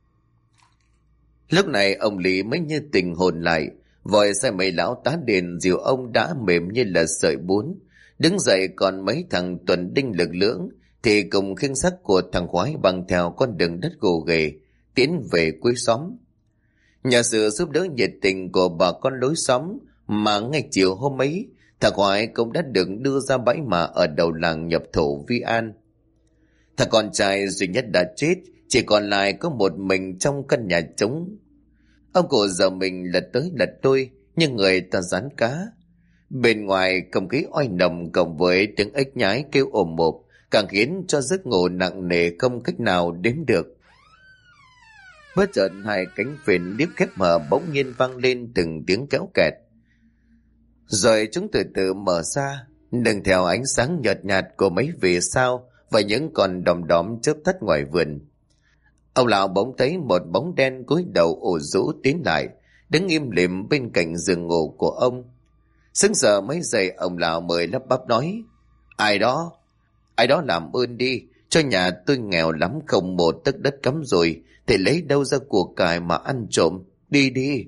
Lúc này ông Lý mới như tình hồn lại, vội sai mấy lão tá đền dìu ông đã mềm như là sợi bún. Đứng dậy còn mấy thằng tuần đinh lực lưỡng thì cùng khiêng xác của thằng khoái bằng theo con đường đất gồ ghề tiến về cuối xóm. Nhờ sự giúp đỡ nhiệt tình của bà con lối xóm mà ngay chiều hôm ấy, thằng khoái cũng đã được đưa ra bãi mả ở đầu làng nhập thổ Vi An. Thằng con trai duy nhất đã chết, chỉ còn lại có một mình trong căn nhà trống. Ông cụ giờ mình lật tới lật lui nhưng người ta rán cá. Bên ngoài không khí oi nồng cộng với tiếng ếch nhái kêu ồm ộp càng khiến cho giấc ngủ nặng nề không cách nào đếm được. Bất chợt hai cánh phền liếp khép mở bỗng nhiên vang lên từng tiếng kéo kẹt, rồi chúng từ từ mở ra, nương theo ánh sáng nhợt nhạt của mấy vì sao và những con đom đóm chớp tắt ngoài vườn. Ông lão bỗng thấy một bóng đen cúi đầu ủ rũ tiến lại, đứng im lìm bên cạnh giường ngủ của ông. Sững sờ mấy giây, ông lão mới lắp bắp nói: Ai đó? Ai đó làm ơn đi, cho nhà tôi nghèo lắm, không một tấc đất cắm rồi, thì lấy đâu ra của cải mà ăn trộm. Đi đi.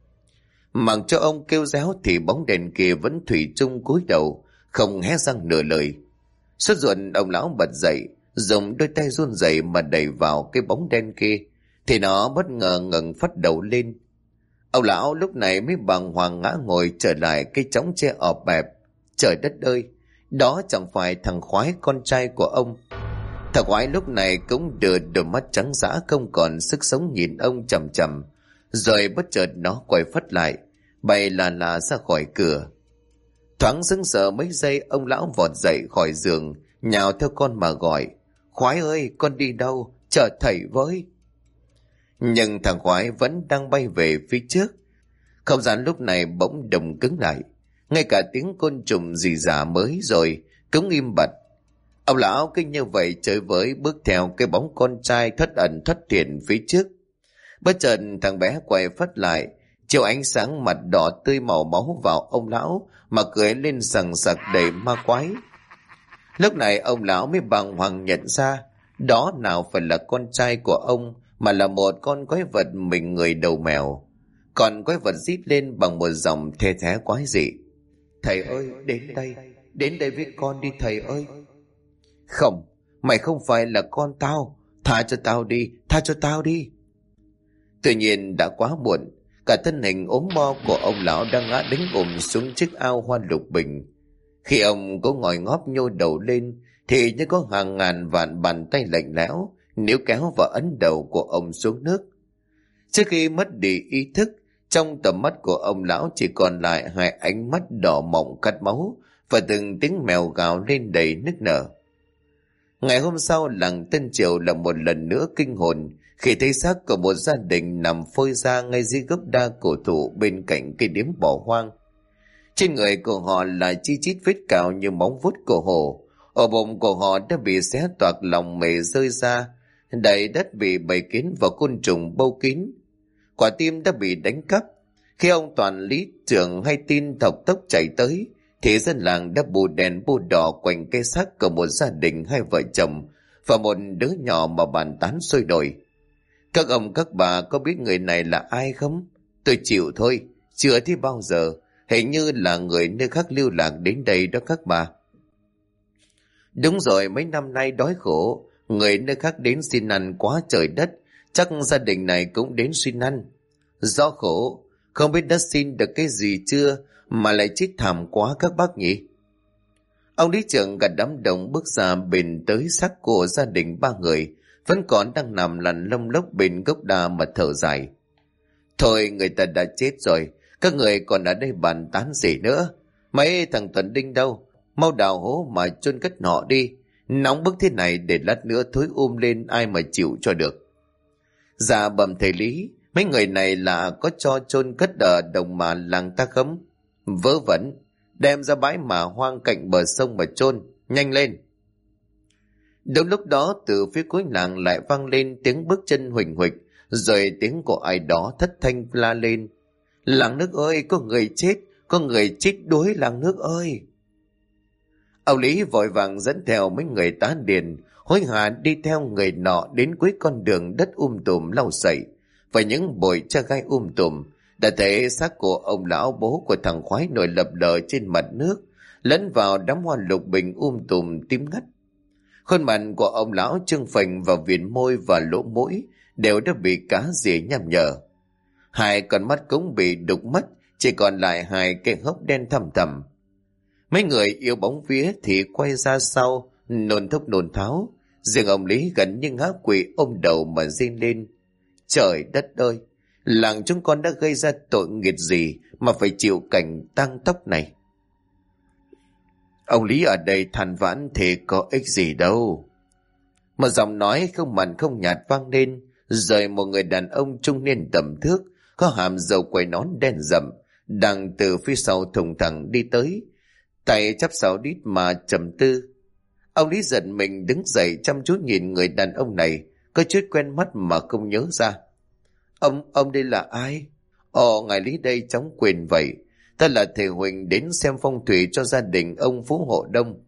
Mặc cho ông kêu réo thì bóng đèn kia vẫn thủy chung cúi đầu, không hé răng nửa lời. Sốt ruột, ông lão bật dậy, dùng đôi tay run rẩy mà đẩy vào cái bóng đen kia, thì nó bất ngờ ngẩng phát đầu lên. Ông lão lúc này mới bàng hoàng ngã ngồi trở lại cái chõng tre ọp ẹp. Trời đất ơi, đó chẳng phải thằng Khoái, con trai của ông. Thằng Khoái lúc này cũng đưa đôi mắt trắng dã không còn sức sống nhìn ông chằm chằm, rồi bất chợt nó quay phắt lại, bay là ra khỏi cửa. Thoáng sững sờ mấy giây, ông lão vọt dậy khỏi giường, nhào theo con mà gọi: Khoái ơi, con đi đâu? Chờ thầy với. Nhưng thằng Khoái vẫn đang bay về phía trước. Không gian lúc này bỗng đông cứng lại, ngay cả tiếng côn trùng rì rả mới rồi cũng im bặt. Ông lão kinh như vậy chơi với bước theo cái bóng con trai thoát ẩn thoát hiện phía trước. Bất chợt thằng bé quay phát lại, chiếu ánh sáng mặt đỏ tươi màu máu vào ông lão mà cười lên sằng sặc đầy ma quái. Lúc này ông lão mới bàng hoàng nhận ra đó nào phải là con trai của ông, mà là một con quái vật mình người đầu mèo. Còn quái vật rít lên bằng một giọng thê thé quái dị: Thầy ơi, đến đây với con đi thầy ơi. Không, mày không phải là con tao, tha cho tao đi, tha cho tao đi. Tuy nhiên đã quá muộn, cả thân hình ốm mo của ông lão đang ngã đánh ùm xuống chiếc ao hoa lục bình. Khi ông có ngồi ngóp nhô đầu lên thì như có hàng ngàn vạn bàn tay lạnh lẽo níu kéo và ấn đầu của ông xuống nước. Trước khi mất đi ý thức, trong tầm mắt của ông lão chỉ còn lại hai ánh mắt đỏ mọng cắt máu và từng tiếng mèo gào lên đầy nức nở. Ngày hôm sau, làng Tân Triều là một lần nữa kinh hồn khi thấy xác của một gia đình nằm phơi ra ngay dưới gốc đa cổ thụ bên cạnh cây điếm bỏ hoang. Trên người của họ là chi chít vết cào như móng vuốt của hổ. Ở bụng của họ đã bị xé toạc, lòng mề rơi ra, đầy đất bị bầy kiến và côn trùng bâu kín. Quả tim đã bị đánh cắp. Khi ông Toàn lý trưởng hay tin thọc tốc chạy tới thì dân làng đã bù đèn bù đỏ quanh cây xác của một gia đình hai vợ chồng và một đứa nhỏ mà bàn tán sôi nổi. Các ông các bà có biết người này là ai không? Tôi chịu thôi, chưa thấy bao giờ. Hình như là người nơi khác lưu lạc đến đây đó các bà. Đúng rồi, mấy năm nay đói khổ, người nơi khác đến xin ăn quá trời đất, chắc gia đình này cũng đến xin ăn. Do khổ, không biết đã xin được cái gì chưa mà lại chết thảm quá các bác nhỉ? Ông lý trưởng cả đám đông bước ra bên tới xác của gia đình ba người, vẫn còn đang nằm lăn lông lốc bên gốc đa mà thở dài. Thôi, người ta đã chết rồi, các người còn ở đây bàn tán gì nữa? Mấy thằng Tuấn Đinh đâu? Mau đào hố mà chôn cất họ đi. Nóng bức thế này để lát nữa thối lên ai mà chịu cho được. Dạ bẩm thầy Lý, mấy người này là có cho chôn cất ở đồng mà làng ta không? Vớ vẩn, đem ra bãi mà hoang cạnh bờ sông mà chôn, nhanh lên. Đúng lúc đó từ phía cuối làng lại vang lên tiếng bước chân huỳnh huỳnh, rồi tiếng của ai đó thất thanh la lên: Làng nước ơi, có người chết đuối làng nước ơi. Ông Lý vội vàng dẫn theo mấy người tá điền hối hả đi theo người nọ đến cuối con đường đất tùm lau sậy và những bụi tre gai tùm, đã thấy xác của ông lão bố của thằng Khoái nổi lập lờ trên mặt nước, lẫn vào đám hoa lục bình tùm tím ngắt. Khuôn mặt của ông lão trương phình và viền môi và lỗ mũi đều đã bị cá rỉa nham nhở. Hai con mắt cũng bị đục mất, chỉ còn lại hai cái hốc đen thẳm thẳm. Mấy người yêu bóng vía thì quay ra sau, nôn thốc nôn tháo. Riêng ông Lý gần như ngã quỵ ôm đầu mà rên lên: Trời đất ơi, làng chúng con đã gây ra tội nghiệt gì mà phải chịu cảnh tang tóc này? Ông Lý ở đây than vãn thì có ích gì đâu. Một giọng nói không mặn không nhạt vang lên, rồi một người đàn ông trung niên tầm thước, có hàm dầu quai nón đen rậm, đang từ phía sau thùng thẳng đi tới, tay chắp sáu đít mà trầm tư. Ông Lý giật mình đứng dậy chăm chú nhìn người đàn ông này, có chút quen mắt mà không nhớ ra. Ông đây là ai? Ồ, ngài Lý đây chóng quên vậy. Ta là thầy Huỳnh đến xem phong thủy cho gia đình ông Phú Hộ Đông.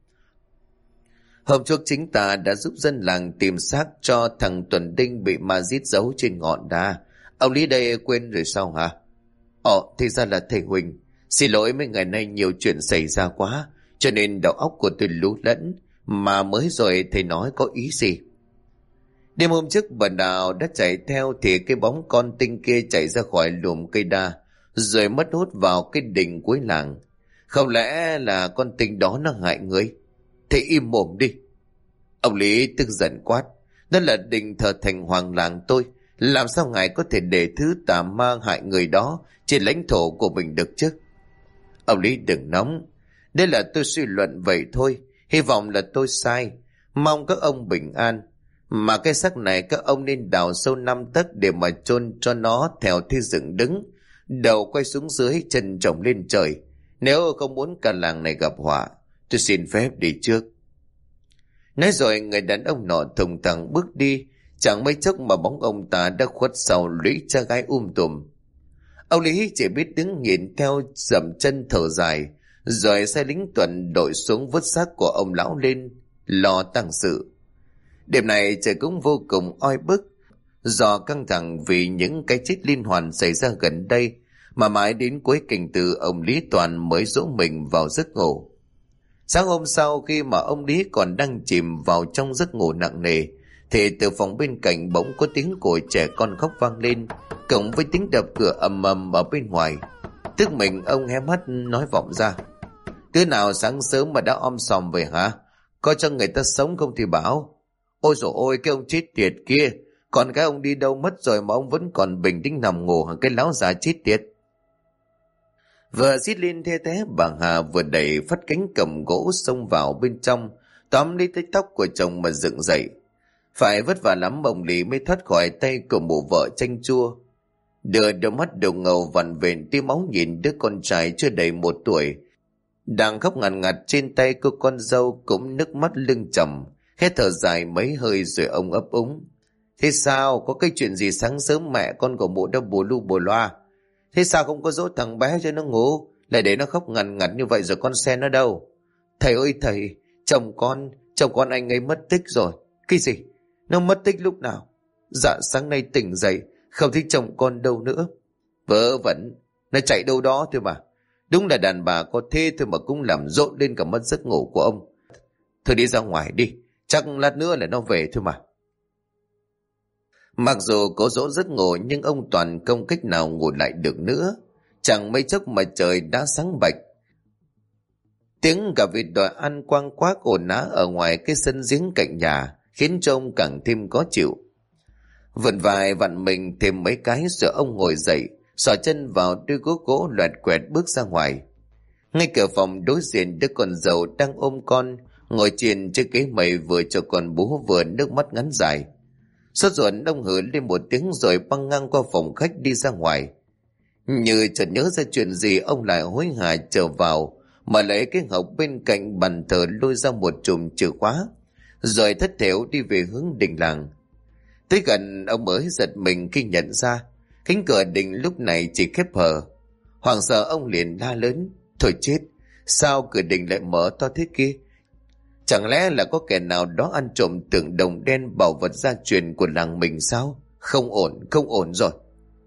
Hôm trước chính ta đã giúp dân làng tìm xác cho thằng Tuần Đinh bị ma giết giấu trên ngọn đá. Ông Lý đây quên rồi sao hả? Ồ, thì ra là thầy Huỳnh. Xin lỗi, mấy ngày nay nhiều chuyện xảy ra quá, cho nên đầu óc của tôi lú lẫn. Mà mới rồi thầy nói có ý gì? Đêm hôm trước bà Đào đã chạy theo thì cái bóng con tinh kia chạy ra khỏi lùm cây đa, rồi mất hút vào cái đình cuối làng. Không lẽ là con tinh đó nó hại người? Thầy im mồm đi. Ông Lý tức giận quát. Đó là đình thờ thành hoàng làng tôi. Làm sao ngài có thể để thứ tà ma hại người đó trên lãnh thổ của mình được chứ? Ông Lý đừng nóng. Đây là tôi suy luận vậy thôi. Hy vọng là tôi sai. Mong các ông bình an. Mà cái xác này các ông nên đào sâu 5 tấc để mà chôn cho nó theo thế dựng đứng. Đầu quay xuống dưới, chân trồng lên trời. Nếu không muốn cả làng này gặp họa, tôi xin phép đi trước. Nói rồi người đàn ông nọ thùng thẳng bước đi. Chẳng mấy chốc mà bóng ông ta đã khuất sau lũy cha gái tùm. Ông Lý chỉ biết đứng nhìn theo, dậm chân thở dài. Rồi xe lính tuần đội xuống vớt xác của ông lão lên, lo tang sự. Đêm này trời cũng vô cùng oi bức. Do căng thẳng vì những cái chết liên hoàn xảy ra gần đây, mà mãi đến cuối kinh từ ông Lý Toàn mới dỗ mình vào giấc ngủ. Sáng hôm sau, khi mà ông Lý còn đang chìm vào trong giấc ngủ nặng nề, thì từ phòng bên cạnh bỗng có tiếng của trẻ con khóc vang lên, cộng với tiếng đập cửa ầm ầm ở bên ngoài. Tức mình ông hé mắt nói vọng ra: "Đứa nào sáng sớm mà đã om sòm về hả? Có cho người ta sống không thì bảo." "Ôi dồi ôi, cái ông chết tiệt kia, còn cái ông đi đâu mất rồi mà ông vẫn còn bình tĩnh nằm ngủ hả cái láo già chết tiệt?" Vừa rít lên the té, bà Hà vừa đẩy phát cánh cầm gỗ xông vào bên trong, tóm lấy tới tóc của chồng mà dựng dậy. Phải vất vả lắm ông Lý mới thoát khỏi tay của mụ vợ chanh chua. Đưa đôi mắt đầu ngầu vằn vện tia máu nhìn đứa con trai chưa đầy 1 tuổi đang khóc ngằn ngặt trên tay cô con dâu, cũng nước mắt lưng tròng, khẽ thở dài mấy hơi rồi ông ấp úng: "Thế sao, có cái chuyện gì sáng sớm mẹ con của mụ đã bù lu bù loa? Thế sao không có dỗ thằng bé cho nó ngủ, lại để nó khóc ngằn ngặt như vậy rồi con xe nó đâu?" "Thầy ơi thầy, chồng con anh ấy mất tích rồi." "Cái gì? Nó mất tích lúc nào?" "Dạ sáng nay tỉnh dậy không thấy chồng con đâu nữa." "Vớ vẩn, nó chạy đâu đó thôi mà. Đúng là đàn bà có thế thôi mà cũng làm rộn lên cả mất giấc ngủ của ông. Thôi đi ra ngoài đi, chắc lát nữa là nó về thôi mà." Mặc dù có dỗ giấc ngủ nhưng ông Toàn không cách nào ngủ lại được nữa. Chẳng mấy chốc mà trời đã sáng bạch. Tiếng gà vịt đòi ăn quang quác ồn ào ở ngoài cái sân giếng cạnh nhà khiến cho ông càng thêm khó chịu. Vượn vài vặn mình thêm mấy cái rồi ông ngồi dậy, xỏ chân vào đôi gốc gỗ loẹt quẹt bước ra ngoài. Ngay cửa phòng đối diện, đứa con dâu đang ôm con ngồi trên chiếc ghế mây, vừa cho con bú vừa nước mắt ngắn dài. Sốt ruột ông hử lên một tiếng rồi băng ngang qua phòng khách đi ra ngoài. Như chợt nhớ ra chuyện gì, ông lại hối hả trở vào, mà lấy cái hộp bên cạnh bàn thờ lôi ra một chùm chìa khóa, rồi thất thểu đi về hướng đình làng. Tới gần ông mới giật mình khi nhận ra cánh cửa đình lúc này chỉ khép hờ. Hoảng sợ ông liền la lớn: "Thôi chết, sao cửa đình lại mở to thế kia? Chẳng lẽ là có kẻ nào đó ăn trộm tượng đồng đen, bảo vật gia truyền của làng mình sao? Không ổn, không ổn rồi."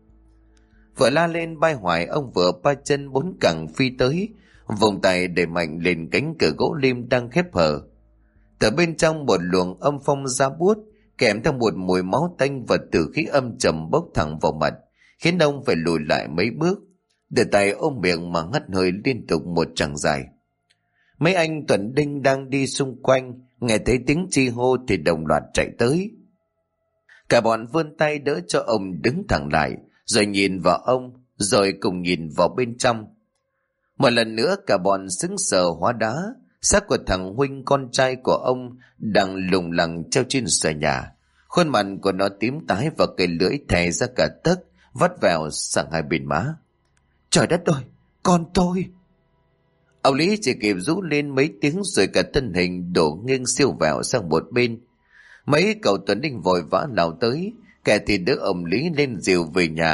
Vừa la lên bay hoài, ông vừa ba chân bốn cẳng phi tới, vùng tay đẩy mạnh lên cánh cửa gỗ lim đang khép hờ. Từ bên trong một luồng âm phong ra buốt, kèm theo một mùi máu tanh và tử khí âm trầm bốc thẳng vào mặt, khiến ông phải lùi lại mấy bước, đưa tay ôm miệng mà ngắt hơi liên tục một tràng dài. Mấy anh Tuần Đinh đang đi xung quanh nghe thấy tiếng chi hô thì đồng loạt chạy tới. Cả bọn vươn tay đỡ cho ông đứng thẳng lại, rồi nhìn vào ông, rồi cùng nhìn vào bên trong. Một lần nữa cả bọn sững sờ hóa đá. Xác của thằng huynh con trai của ông đang lủng lẳng treo trên xà nhà. Khuôn mặt của nó tím tái và cái lưỡi thè ra cả tấc, vắt vẻo sang hai bên má. "Trời đất ơi, con tôi!" Ông Lý chỉ kịp rú lên mấy tiếng rồi cả thân hình đổ nghiêng siêu vẹo sang một bên. Mấy cậu Tuấn Đinh vội vã lao tới, kẻ thì đỡ ông Lý lên dìu về nhà,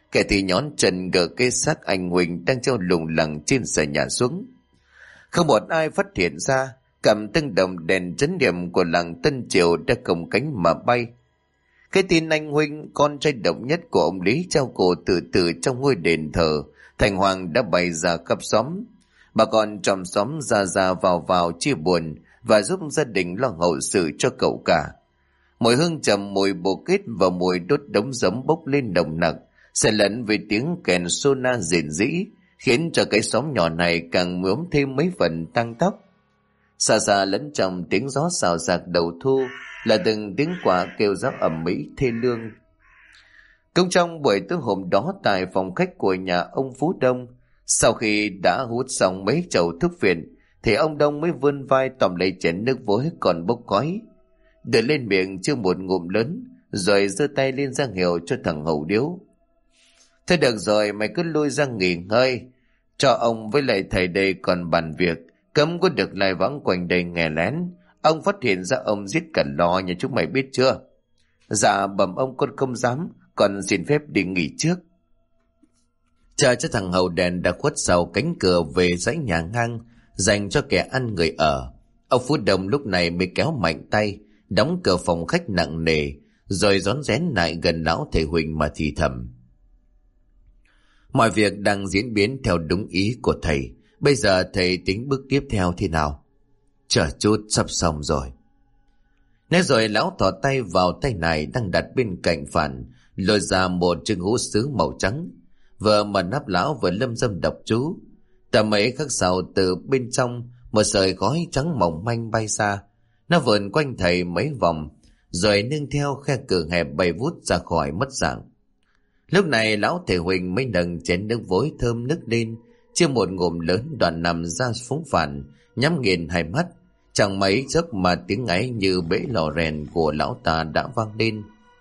Kẻ thì nhón chân gỡ cái xác anh Huỳnh đang treo lủng lẳng trên sàn nhà xuống. Không một ai phát hiện ra, cầm từng đồng đèn chấn điểm của làng Tân Triều đã cồng cánh mà bay. Cái tin anh Huynh, con trai độc nhất của ông Lý, treo cổ tự tử trong ngôi đền thờ thành hoàng đã bày ra khắp xóm. Bà con trong xóm ra vào chia buồn và giúp gia đình lo hậu sự cho cậu cả. Mùi hương trầm, mùi bồ kết và mùi đốt đống giấm bốc lên nồng nặc, xen lẫn với tiếng kèn sona rền rĩ, khiến cho cái xóm nhỏ này càng nhuốm thêm mấy phần tăng tóc. Xa xa lẫn trong tiếng gió xào xạc đầu thu là từng tiếng quạ kêu gió ầm ĩ thê lương. Cũng trong buổi tối hôm đó, tại phòng khách của nhà ông Phú Đông, sau khi đã hút xong mấy chầu thuốc phiện, thì ông Đông mới vươn vai tóm lấy chén nước vối còn bốc khói, đưa lên miệng chưa một ngụm lớn, rồi giơ tay lên ra hiệu cho thằng Hậu Điếu. Thôi được rồi, mày cứ lui ra nghỉ ngơi, cho ông với lại thầy đây còn bàn việc, cấm có được lai vãng quanh đây nghe lén. Ông phát hiện ra ông giết cả lò nhà chúng mày biết chưa? Dạ bẩm ông, con không dám, con xin phép đi nghỉ trước. Chờ cho thằng Hậu đèn đã khuất sau cánh cửa về dãy nhà ngang dành cho kẻ ăn người ở, ông Phú Đông lúc này mới kéo mạnh tay đóng cửa phòng khách nặng nề, rồi rón rén lại gần lão thầy Huỳnh mà thì thầm: mọi việc đang diễn biến theo đúng ý của thầy. Bây giờ thầy tính bước tiếp theo thế nào? Chờ chút, sắp xong rồi. Nói rồi lão thò tay vào tay này đang đặt bên cạnh phản, lôi ra một chiếc hũ sứ màu trắng. Vừa mở nắp lão vừa lâm dâm đọc chú. Tầm mấy khắc sau, từ bên trong một sợi khói trắng mỏng manh bay ra. Nó vờn quanh thầy mấy vòng, rồi nương theo khe cửa hẹp bay vút ra khỏi mất dạng. Lúc này lão thầy Huỳnh mới nâng chén nước vối thơm nức lên, chia một ngụm lớn, đoạn nằm ra phúng phản, nhắm nghiền hai mắt. Chẳng mấy chốc mà tiếng ngáy như bể lò rèn của lão ta đã vang lên.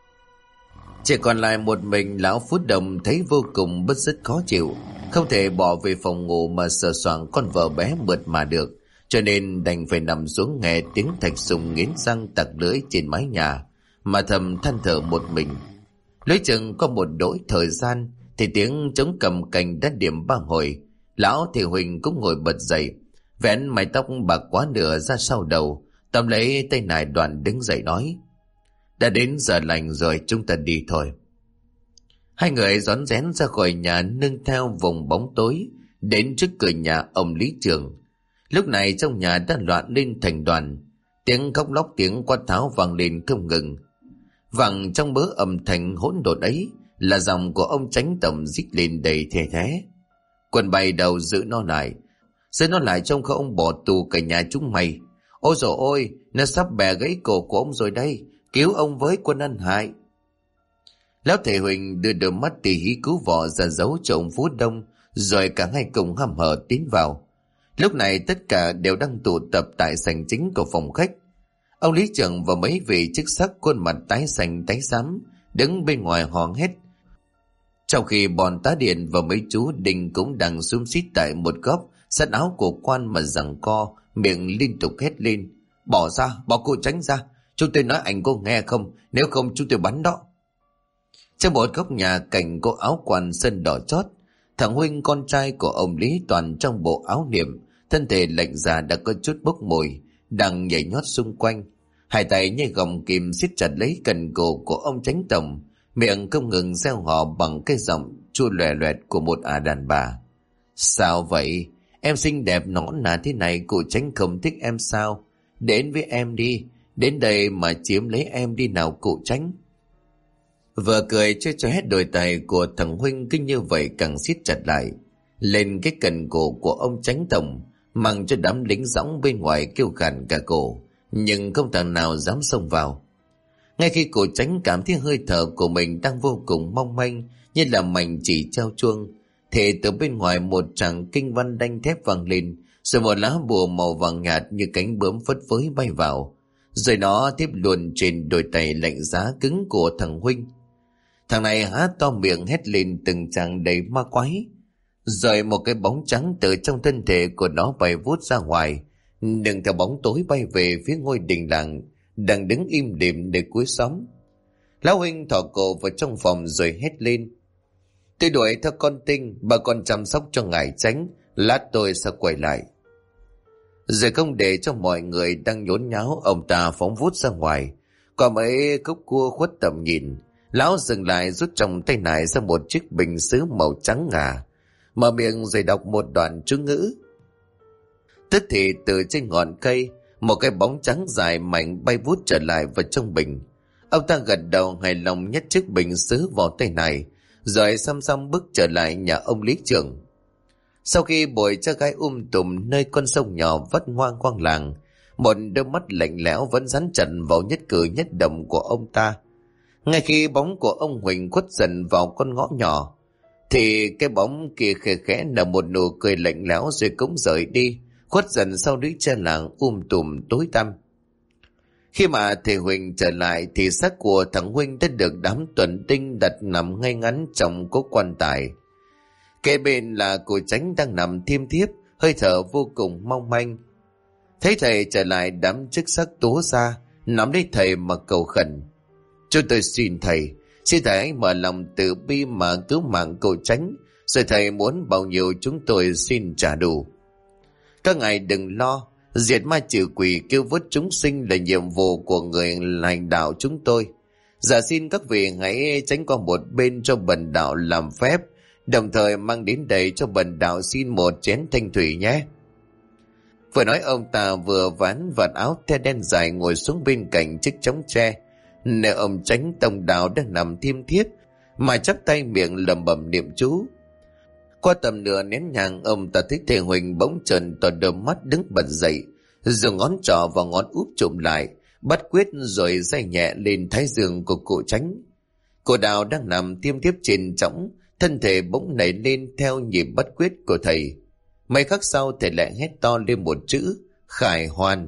Chỉ còn lại một mình lão Phú Đồng thấy vô cùng bứt rứt khó chịu, không thể bỏ về phòng ngủ mà sờ soạng con vợ bé mượt mà được, cho nên đành phải nằm xuống nghe tiếng Thạch Sùng nghiến răng tặc lưỡi trên mái nhà mà thầm than thở một mình. Lấy chừng có một đỗi thời gian thì tiếng trống cầm cành đã điểm ba hồi. Lão thầy Huỳnh cũng ngồi bật dậy, vén mái tóc bạc quá nửa ra sau đầu, tóm lấy tay nải đoạn đứng dậy nói: đã đến giờ lành rồi, chúng ta đi thôi. Hai người rón rén ra khỏi nhà, nương theo vùng bóng tối đến trước cửa nhà ông Lý Trường. Lúc này trong nhà đã loạn lên thành đoàn, tiếng khóc lóc, tiếng quát tháo vang lên không ngừng. Vẳng trong mớ âm thanh hỗn độn ấy là giọng của ông Chánh Tổng rít lên đầy thê thé: quần bay đầu giữ nó lại trong khi ông bỏ tù cả nhà chúng mày. Ôi dồi ôi, nó sắp bẻ gãy cổ của ông rồi đây, cứu ông với, quân ăn hại. Lão thầy Huỳnh đưa đôi mắt tỉ hí cứu vọ ra giấu cho ông Phú Đông, rồi cả hai cùng hăm hở tiến vào. Lúc này tất cả đều đang tụ tập tại sảnh chính của phòng khách. Ông Lý Trường và mấy vị chức sắc khuôn mặt tái xanh tái xám đứng bên ngoài hò hét, trong khi bọn tá điện và mấy chú đình cũng đang xúm xít tại một góc sát áo của quan mà giằng co, miệng liên tục hét lên: bỏ ra, bỏ cô Tránh ra, chúng tôi nói anh có nghe không, nếu không chúng tôi bắn đó. Trong một góc nhà cạnh cô áo quan sơn đỏ chót, thằng Huynh con trai của ông Lý toàn trong bộ áo niệm, thân thể lạnh già đã có chút bốc mùi, đang nhảy nhót xung quanh, hai tay như gọng kìm siết chặt lấy cần cổ của ông Chánh Tổng, miệng không ngừng reo hò bằng cái giọng chua loè loẹt của một đàn bà: sao vậy, em xinh đẹp nõn nà thế này, cụ Chánh không thích em sao? Đến với em đi, đến đây mà chiếm lấy em đi nào cụ Chánh. Vừa cười chơi cho hết đôi tay của thằng Huynh kinh như vậy càng siết chặt lại lên cái cần cổ của ông Chánh Tổng, mang cho đám lính dõng bên ngoài kêu khàn cả cổ, nhưng không thằng nào dám xông vào. Ngay khi cụ Chánh cảm thấy hơi thở của mình đang vô cùng mong manh như là mảnh chỉ treo chuông, thì từ bên ngoài một tràng kinh văn đanh thép vang lên, rồi một lá bùa màu vàng nhạt như cánh bướm phất phới bay vào, rồi nó tiếp luôn trên đôi tay lạnh giá cứng của thằng Huynh. Thằng này há to miệng hét lên từng tràng đầy ma quái, rồi một cái bóng trắng từ trong thân thể của nó bay vút ra ngoài, nương theo bóng tối bay về phía ngôi đình làng đang đứng im lìm để cuối xóm. Lão Huynh thò cổ vào trong phòng rồi hét lên: Tôi đuổi theo con Tinh, bà con chăm sóc cho ngài Chánh, lát tôi sẽ quay lại. Rồi không để cho mọi người đang nhốn nháo, ông ta phóng vút ra ngoài. Qua mấy khúc cua khuất tầm nhìn, lão dừng lại rút trong tay nải ra một chiếc bình sứ màu trắng ngà, mở miệng rồi đọc một đoạn chú ngữ. Tức thì từ trên ngọn cây, một cái bóng trắng dài mạnh bay vút trở lại vào trong bình. Ông ta gật đầu hài lòng nhét chiếc bình sứ vào tay này, rồi xăm xăm bước trở lại nhà ông lý trưởng. Sau khi bồi cho gái tùm nơi con sông nhỏ vắt ngoang quang làng, một đôi mắt lạnh lẽo vẫn dán chặt vào nhất cử nhất động của ông ta. Ngay khi bóng của ông Huỳnh khuất dần vào con ngõ nhỏ, thì cái bóng kia khẽ khẽ nở một nụ cười lạnh lẽo rồi cũng rời đi, khuất dần sau lũy tre làng tùm tối tăm. Khi mà thầy Huỳnh trở lại thì xác của thằng Huỳnh đã được đám tuần tinh đặt nằm ngay ngắn trong cố quan tài. Kế bên là cô Chánh đang nằm thiêm thiếp, hơi thở vô cùng mong manh. Thấy thầy trở lại, đám chức sắc tố ra, nắm lấy thầy mà cầu khẩn. Chúng tôi xin thầy hãy mở lòng từ bi mà cứu mạng cô Chánh, rồi thầy muốn bao nhiêu chúng tôi xin trả đủ. Các ngài đừng lo, diệt ma trừ quỷ cứu vớt chúng sinh là nhiệm vụ của người lãnh đạo chúng tôi. Dạ xin các vị hãy tránh qua một bên cho bần đạo làm phép, đồng thời mang đến đây cho bần đạo xin một chén thanh thủy nhé. Vừa nói ông ta vừa ván vạt áo the đen dài ngồi xuống bên cạnh chiếc chõng tre, nơi ông Chánh Tông Đạo đang nằm thiêm thiếp mà chắp tay miệng lẩm bẩm niệm chú. Qua tầm nửa nén nhang, ông ta thấy thầy Huỳnh bỗng trần tỏ đôi mắt đứng bật dậy, dùng ngón trỏ và ngón út chụm lại, bắt quyết rồi day nhẹ lên thái dương của cụ Chánh. Cô Đào đang nằm thiêm thiếp trên chõng, thân thể bỗng nảy lên theo nhịp bắt quyết của thầy. Mấy khắc sau thầy lại hét to lên một chữ: Khải Hoàn.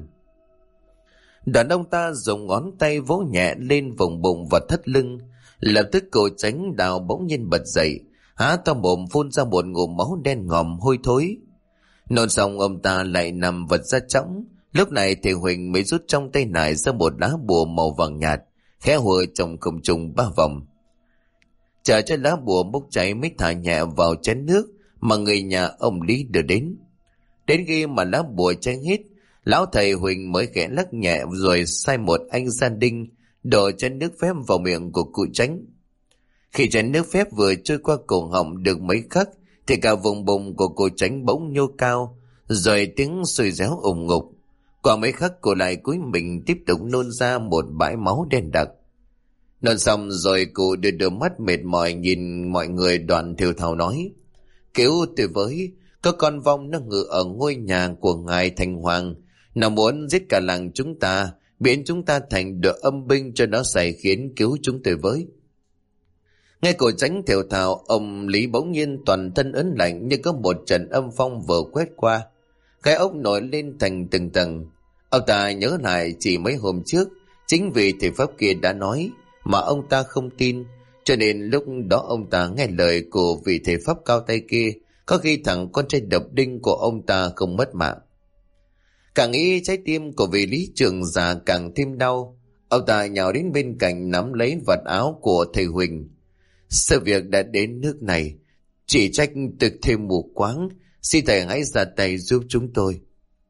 Đoạn ông ta dùng ngón tay vỗ nhẹ lên vùng bụng và thắt lưng. Lập tức cô Chánh Đào bỗng nhiên bật dậy, há to mồm phun ra một ngụm máu đen ngòm hôi thối. Nôn xong ông ta lại nằm vật ra chõng. Lúc này thầy Huỳnh mới rút trong tay nải ra một lá bùa màu vàng nhạt, khẽ hùa trong không trung 3 vòng. Chờ cho lá bùa bốc cháy mới thả nhẹ vào chén nước mà người nhà ông Lý đưa đến. Đến khi mà lá bùa cháy hết, lão thầy Huỳnh mới khẽ lắc nhẹ rồi sai một anh gia đinh đổ chén nước phép vào miệng của cụ Chánh. Khi chén nước phép vừa trôi qua cổ họng được mấy khắc thì cả vùng bụng của cô Chánh bỗng nhô cao, rồi tiếng sôi réo ủng ngục. Qua mấy khắc cô lại cúi mình tiếp tục nôn ra một bãi máu đen đặc. Nôn xong rồi cụ đưa đôi mắt mệt mỏi nhìn mọi người, đoạn thều thào nói: Cứu tôi với, có con vong nó ngự ở ngôi nhà của ngài Thành Hoàng, nó muốn giết cả làng chúng ta, biến chúng ta thành đội âm binh cho nó xài khiến, cứu chúng tôi với. Nghe cô Chánh thều thào, ông Lý bỗng nhiên toàn thân ớn lạnh như có một trận âm phong vừa quét qua. Cái ốc nổi lên thành từng tầng. Ông ta nhớ lại chỉ mấy hôm trước, chính vì thầy pháp kia đã nói mà ông ta không tin, cho nên lúc đó ông ta nghe lời của vị thầy pháp cao tay kia, có khi thằng con trai độc đinh của ông ta không mất mạng. Càng nghĩ trái tim của vị lý trưởng già càng thêm đau. Ông ta nhào đến bên cạnh nắm lấy vạt áo của thầy Huỳnh. Sự việc đã đến nước này, chỉ trách thực thêm mù quáng, xin thầy hãy ra tay giúp chúng tôi.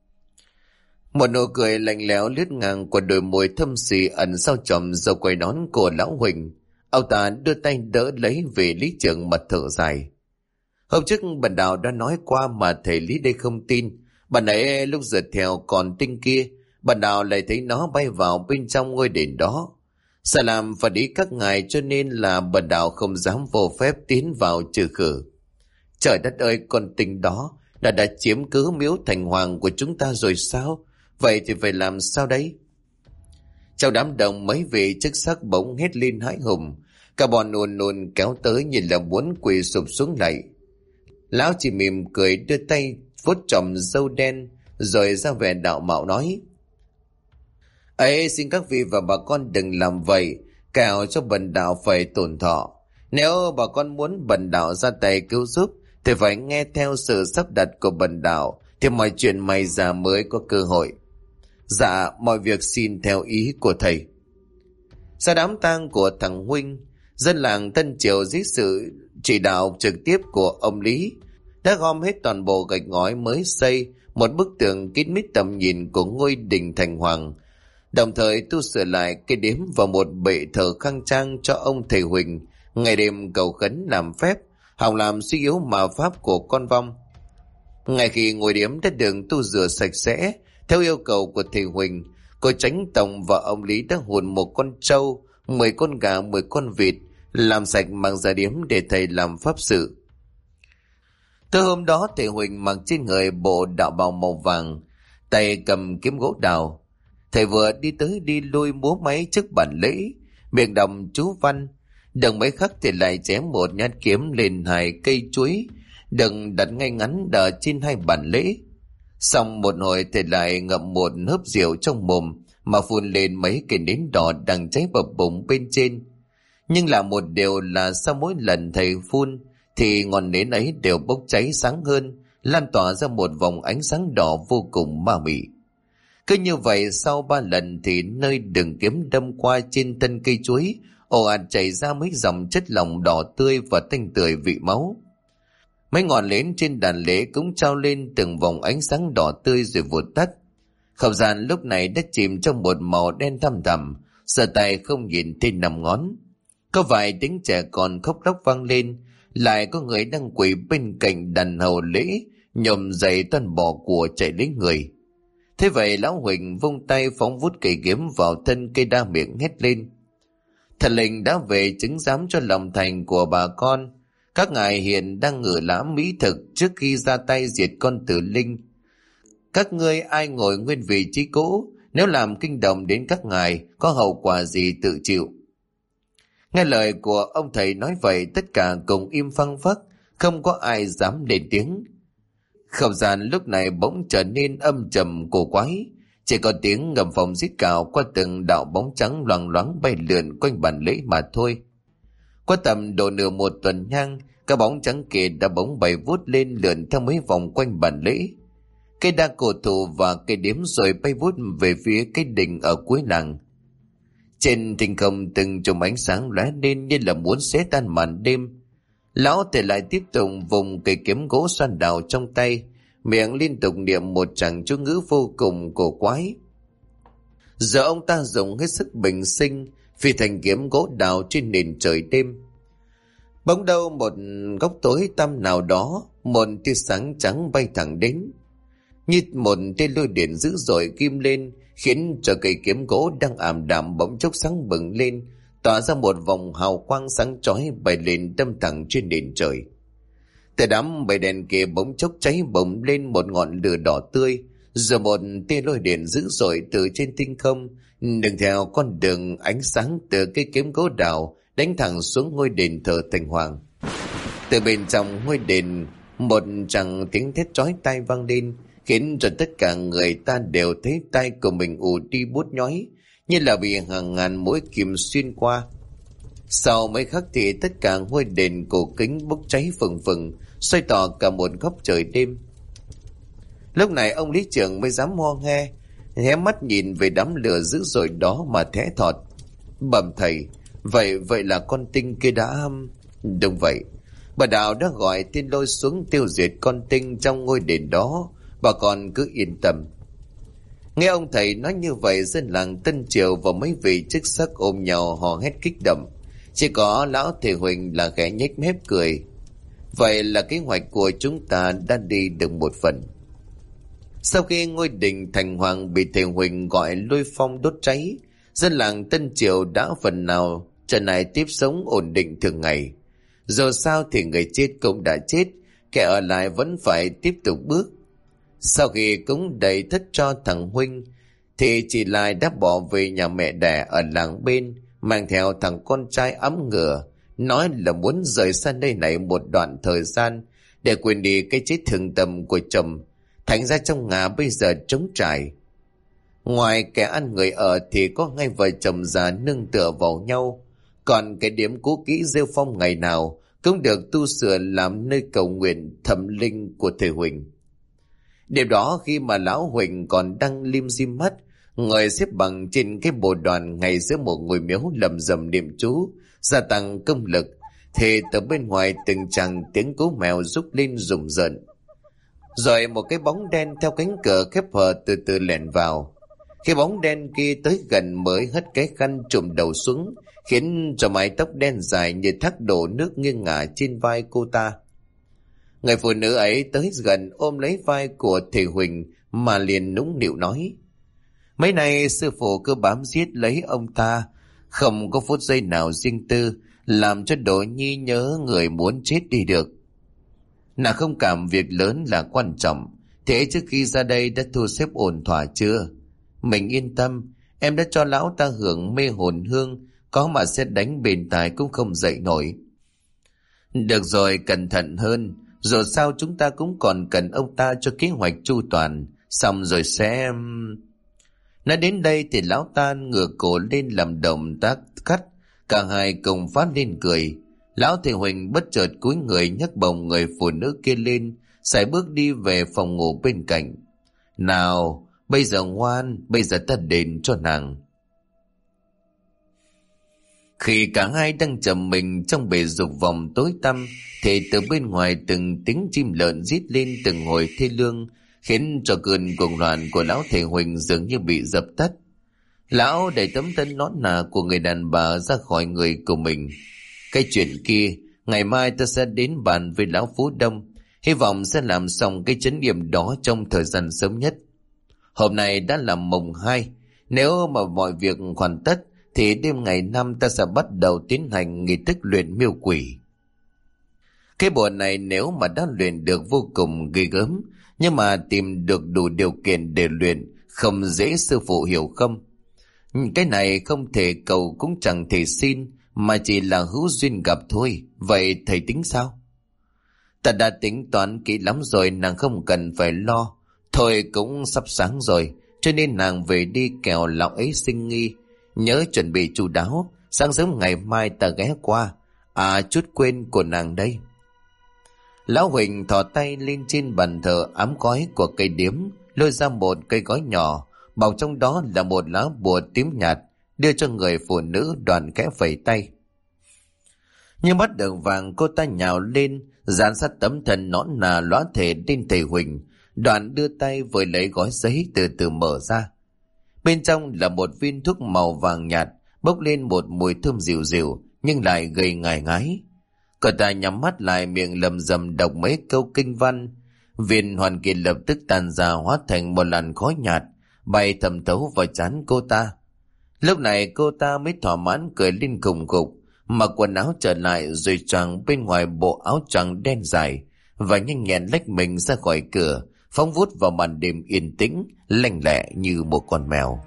Một nụ cười lạnh lẽo lướt ngang qua đôi môi thâm xì ẩn sau chòm râu quay nón của lão Huỳnh. Ông ta đưa tay đỡ lấy vị lý trưởng mà thở dài. Hôm trước bần đạo đã nói qua mà thầy Lý đây không tin. Bà nãy lúc rượt theo con Tinh kia, bần đạo lại thấy nó bay vào bên trong ngôi đền đó. Sợ làm phật ý các ngài cho nên là bần đạo không dám vô phép tiến vào trừ khử. Trời đất ơi, con Tinh đó đã chiếm cứ miếu Thành Hoàng của chúng ta rồi sao? Vậy thì phải làm sao đấy? Trong đám đông mấy vị chức sắc bỗng hét lên hãi hùng. Cả bọn ùn kéo tới nhìn là muốn quỳ sụp xuống lạy. Lão chỉ mỉm cười đưa tay vuốt chòm râu đen rồi ra vẻ đạo mạo nói: ấy, xin các vị và bà con đừng làm vậy, kẻo cho bần đạo phải tổn thọ. Nếu bà con muốn bần đạo ra tay cứu giúp thì phải nghe theo sự sắp đặt của bần đạo, thì mọi chuyện may ra mới có cơ hội. Dạ, mọi việc xin theo ý của thầy. Sau đám tang của thằng Huynh, Dân làng Tân Triều dưới sự chỉ đạo trực tiếp của ông Lý đã gom hết toàn bộ gạch ngói mới xây một bức tường kín mít tầm nhìn của ngôi đình Thành Hoàng, đồng thời tu sửa lại cái điếm và một bệ thờ khang trang cho ông thầy Huỳnh, ngày đêm cầu khấn làm phép, hòng làm suy yếu ma pháp của con vong. Ngay khi ngôi điếm đã được tu rửa sạch sẽ theo yêu cầu của thầy Huỳnh, cô Chánh Tổng và ông Lý đã hùn một con trâu, 10 con gà, 10 con vịt, làm sạch mang ra điếm để thầy làm pháp sự. Tới hôm đó, thầy Huỳnh mặc trên người bộ đạo bào màu vàng, tay cầm kiếm gỗ đào. Thầy vừa đi tới đi lui múa máy trước bàn lễ, miệng đọc chú văn. Đừng mấy khắc thì lại chém một nhát kiếm lên 2 cây chuối, đừng đặt ngay ngắn đờ trên 2 bàn lễ. Xong một hồi thầy lại ngậm một hớp rượu trong mồm mà phun lên mấy cây nến đỏ đang cháy bập bùng bên trên. Nhưng là một điều là sau mỗi lần thầy phun thì ngọn nến ấy đều bốc cháy sáng hơn, lan tỏa ra một vòng ánh sáng đỏ vô cùng ma mị. Cứ như vậy sau 3 lần thì nơi đường kiếm đâm qua trên thân cây chuối ồ ạt chảy ra mấy dòng chất lỏng đỏ tươi và tanh tưởi vị máu. Mấy ngọn nến trên đàn lễ cũng trao lên từng vòng ánh sáng đỏ tươi rồi vụt tắt. Không gian lúc này đã chìm trong một màu đen thăm thẳm, sờ tay không nhìn thấy 5 ngón. Có vài tiếng trẻ con khóc lóc vang lên, lại có người đang quỳ bên cạnh đàn hầu lễ, nhổm dậy toàn bỏ của chạy lấy người. Thế vậy lão Huỳnh vung tay phóng vút cây kiếm vào thân cây đa miệng hét lên: Thần linh đã về chứng giám cho lòng thành của bà con. Các ngài hiện đang ngự lãm mỹ thực trước khi ra tay diệt con tử linh. Các ngươi ai ngồi nguyên vị trí cũ, nếu làm kinh động đến các ngài, có hậu quả gì tự chịu. Nghe lời của ông thầy nói vậy, tất cả cùng im phăng phắc, không có ai dám lên tiếng. Không gian lúc này bỗng trở nên âm trầm cổ quái, chỉ có tiếng ngầm phòng rít cào qua từng đạo bóng trắng loằng loáng bay lượn quanh bàn lễ mà thôi. Qua tầm độ nửa một tuần nhang, các bóng trắng kia đã bỗng bay vút lên lượn theo mấy vòng quanh bàn lễ. Cây đa cổ thụ và cây điếm rồi bay vút về phía cái đình ở cuối làng. Trên thinh không từng chùm ánh sáng lóe lên như là muốn xé tan màn đêm. Lão thầy lại tiếp tục vùng cây kiếm gỗ xoan đào trong tay, miệng liên tục niệm một tràng chú ngữ vô cùng cổ quái. Giờ ông ta dùng hết sức bình sinh phi thành kiếm gỗ đào trên nền trời đêm. Bỗng đâu một góc tối tăm nào đó, một tia sáng trắng bay thẳng đến, như một tia lôi điện dữ dội kim lên, khiến cho cây kiếm gỗ đang ảm đạm bỗng chốc sáng bừng lên, tỏa ra một vòng hào quang sáng chói bay lên đâm thẳng trên nền trời. Từ đám bầy đèn kia bỗng chốc cháy bùng lên một ngọn lửa đỏ tươi, rồi một tia lôi điện dữ dội từ trên tinh không đường theo con đường ánh sáng từ cây kiếm gỗ đào đánh thẳng xuống ngôi đền thờ Thành Hoàng. Từ bên trong ngôi đền, một tràng tiếng thét chói tai vang lên, khiến cho tất cả người ta đều thấy tai của mình ù đi buốt nhói, như là bị hàng ngàn mũi kim xuyên qua. Sau mấy khắc thì tất cả ngôi đền cổ kính bốc cháy phừng phừng, xoay tỏ cả một góc trời đêm. Lúc này ông lý trưởng mới dám ho nghe, hé mắt nhìn về đám lửa dữ dội đó mà thẽ thọt. Bẩm thầy, vậy là con tinh kia đã... Đúng vậy, bà đạo đã gọi tên Lôi xuống tiêu diệt con tinh trong ngôi đền đó, bà con cứ yên tâm. Nghe ông thầy nói như vậy, dân làng Tân Triều và mấy vị chức sắc ôm nhau hò hét kích động. Chỉ có lão thầy Huỳnh là khẽ nhếch mép cười. Vậy là kế hoạch của chúng ta đã đi được một phần. Sau khi ngôi đình Thành Hoàng bị thầy Huỳnh gọi lôi phong đốt cháy, dân làng Tân Triều đã phần nào trở lại tiếp sống ổn định thường ngày. Dù sao thì người chết cũng đã chết, kẻ ở lại vẫn phải tiếp tục bước. Sau khi cúng đầy thất cho thằng Huynh, thì chị Lai đã bỏ về nhà mẹ đẻ ở làng bên, mang theo thằng con trai ấm ngựa, nói là muốn rời xa nơi này một đoạn thời gian để quên đi cái chết thường tâm của chồng. Thành ra trong nhà bây giờ trống trải. Ngoài kẻ ăn người ở thì có ngay vợ chồng già nương tựa vào nhau, còn cái điểm cũ kỹ rêu phong ngày nào cũng được tu sửa làm nơi cầu nguyện thẩm linh của thầy Huỳnh. Đêm đó khi mà lão Huỳnh còn đang lim dim mắt, ngồi xếp bằng trên cái bồ đoàn ngay giữa một ngôi miếu lầm rầm niệm chú, gia tăng công lực, thì từ bên ngoài từng chàng tiếng cú mèo rúc lên rùng rợn. Rồi một cái bóng đen theo cánh cửa khép hờ từ từ lẻn vào. Khi bóng đen kia tới gần mới hất cái khăn trùm đầu xuống, khiến cho mái tóc đen dài như thác đổ nước nghiêng ngả trên vai cô ta. Người phụ nữ ấy tới gần ôm lấy vai của thầy Huỳnh mà liền nũng nịu nói: mấy nay sư phụ cứ bám giết lấy ông ta, không có phút giây nào riêng tư, làm cho Đỗ Nhi nhớ người muốn chết đi được. Nàng không cảm việc lớn là quan trọng. Thế trước khi ra đây đã thu xếp ổn thỏa chưa? Mình yên tâm, em đã cho lão ta hưởng mê hồn hương, có mà xét đánh bền tài cũng không dậy nổi. Được rồi, cẩn thận hơn, dù sao chúng ta cũng còn cần ông ta cho kế hoạch chu toàn, xong rồi sẽ... Nói đến đây thì lão ta ngửa cổ lên làm động tác cắt, cả hai cùng phát lên cười. Lão thầy Huỳnh bất chợt cúi người nhấc bồng người phụ nữ kia lên, sải bước đi về phòng ngủ bên cạnh. Nào, bây giờ ngoan, bây giờ ta đền cho nàng. Khi cả hai đang trầm mình trong bể dục vòng tối tăm, thì từ bên ngoài từng tiếng chim lợn rít lên từng hồi thê lương, khiến cho cơn cuồng loạn của lão thầy Huỳnh dường như bị dập tắt. Lão đẩy tấm thân nón nà của người đàn bà ra khỏi người của mình. Cái chuyện kia, ngày mai ta sẽ đến bàn với lão Phú Đông, hy vọng sẽ làm xong cái chấn điểm đó trong thời gian sớm nhất. Hôm nay đã là mùng 2, nếu mà mọi việc hoàn tất thì đêm ngày 5 ta sẽ bắt đầu tiến hành nghi thức luyện miêu quỷ. Cái bộ này nếu mà đã luyện được vô cùng ghê gớm, nhưng mà tìm được đủ điều kiện để luyện không dễ, sư phụ hiểu không? Cái này không thể cầu cũng chẳng thể xin, mà chỉ là hữu duyên gặp thôi. Vậy thầy tính sao? Ta đã tính toán kỹ lắm rồi, nàng không cần phải lo. Thôi cũng sắp sáng rồi, cho nên nàng về đi kẻo lão ấy sinh nghi. Nhớ chuẩn bị chu đáo, sáng sớm ngày mai ta ghé qua. À, chút quên của nàng đây. Lão Huỳnh thò tay lên trên bàn thờ ám gói của cây điếm, lôi ra một cây gói nhỏ, bọc trong đó là một lá bùa tím nhạt, đưa cho người phụ nữ. Đoàn khẽ phẩy tay. Như bắt được vàng, cô ta nhào lên, dán sát tấm thân nõn nà lóa thể lên thầy Huỳnh. Đoàn đưa tay với lấy gói giấy từ từ mở ra. Bên trong là một viên thuốc màu vàng nhạt, bốc lên một mùi thơm dịu dịu nhưng lại gây ngài ngái. Cô ta nhắm mắt lại, miệng lầm rầm đọc mấy câu kinh văn. Viên hoàn kỳ lập tức tan ra, hóa thành một làn khói nhạt bay thẩm thấu vào trán cô ta. Lúc này cô ta mới thỏa mãn cười lên khùng khục, mặc quần áo trở lại rồi choàng bên ngoài bộ áo choàng đen dài và nhanh nhẹn lách mình ra khỏi cửa, phóng vút vào màn đêm yên tĩnh, lanh lẹ như một con mèo.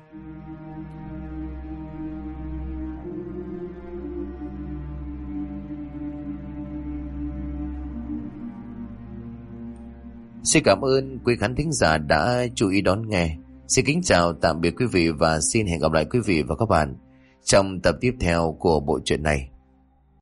Xin cảm ơn quý khán thính giả đã chú ý đón nghe. Xin kính chào tạm biệt quý vị và xin hẹn gặp lại quý vị và các bạn trong tập tiếp theo của bộ truyện này.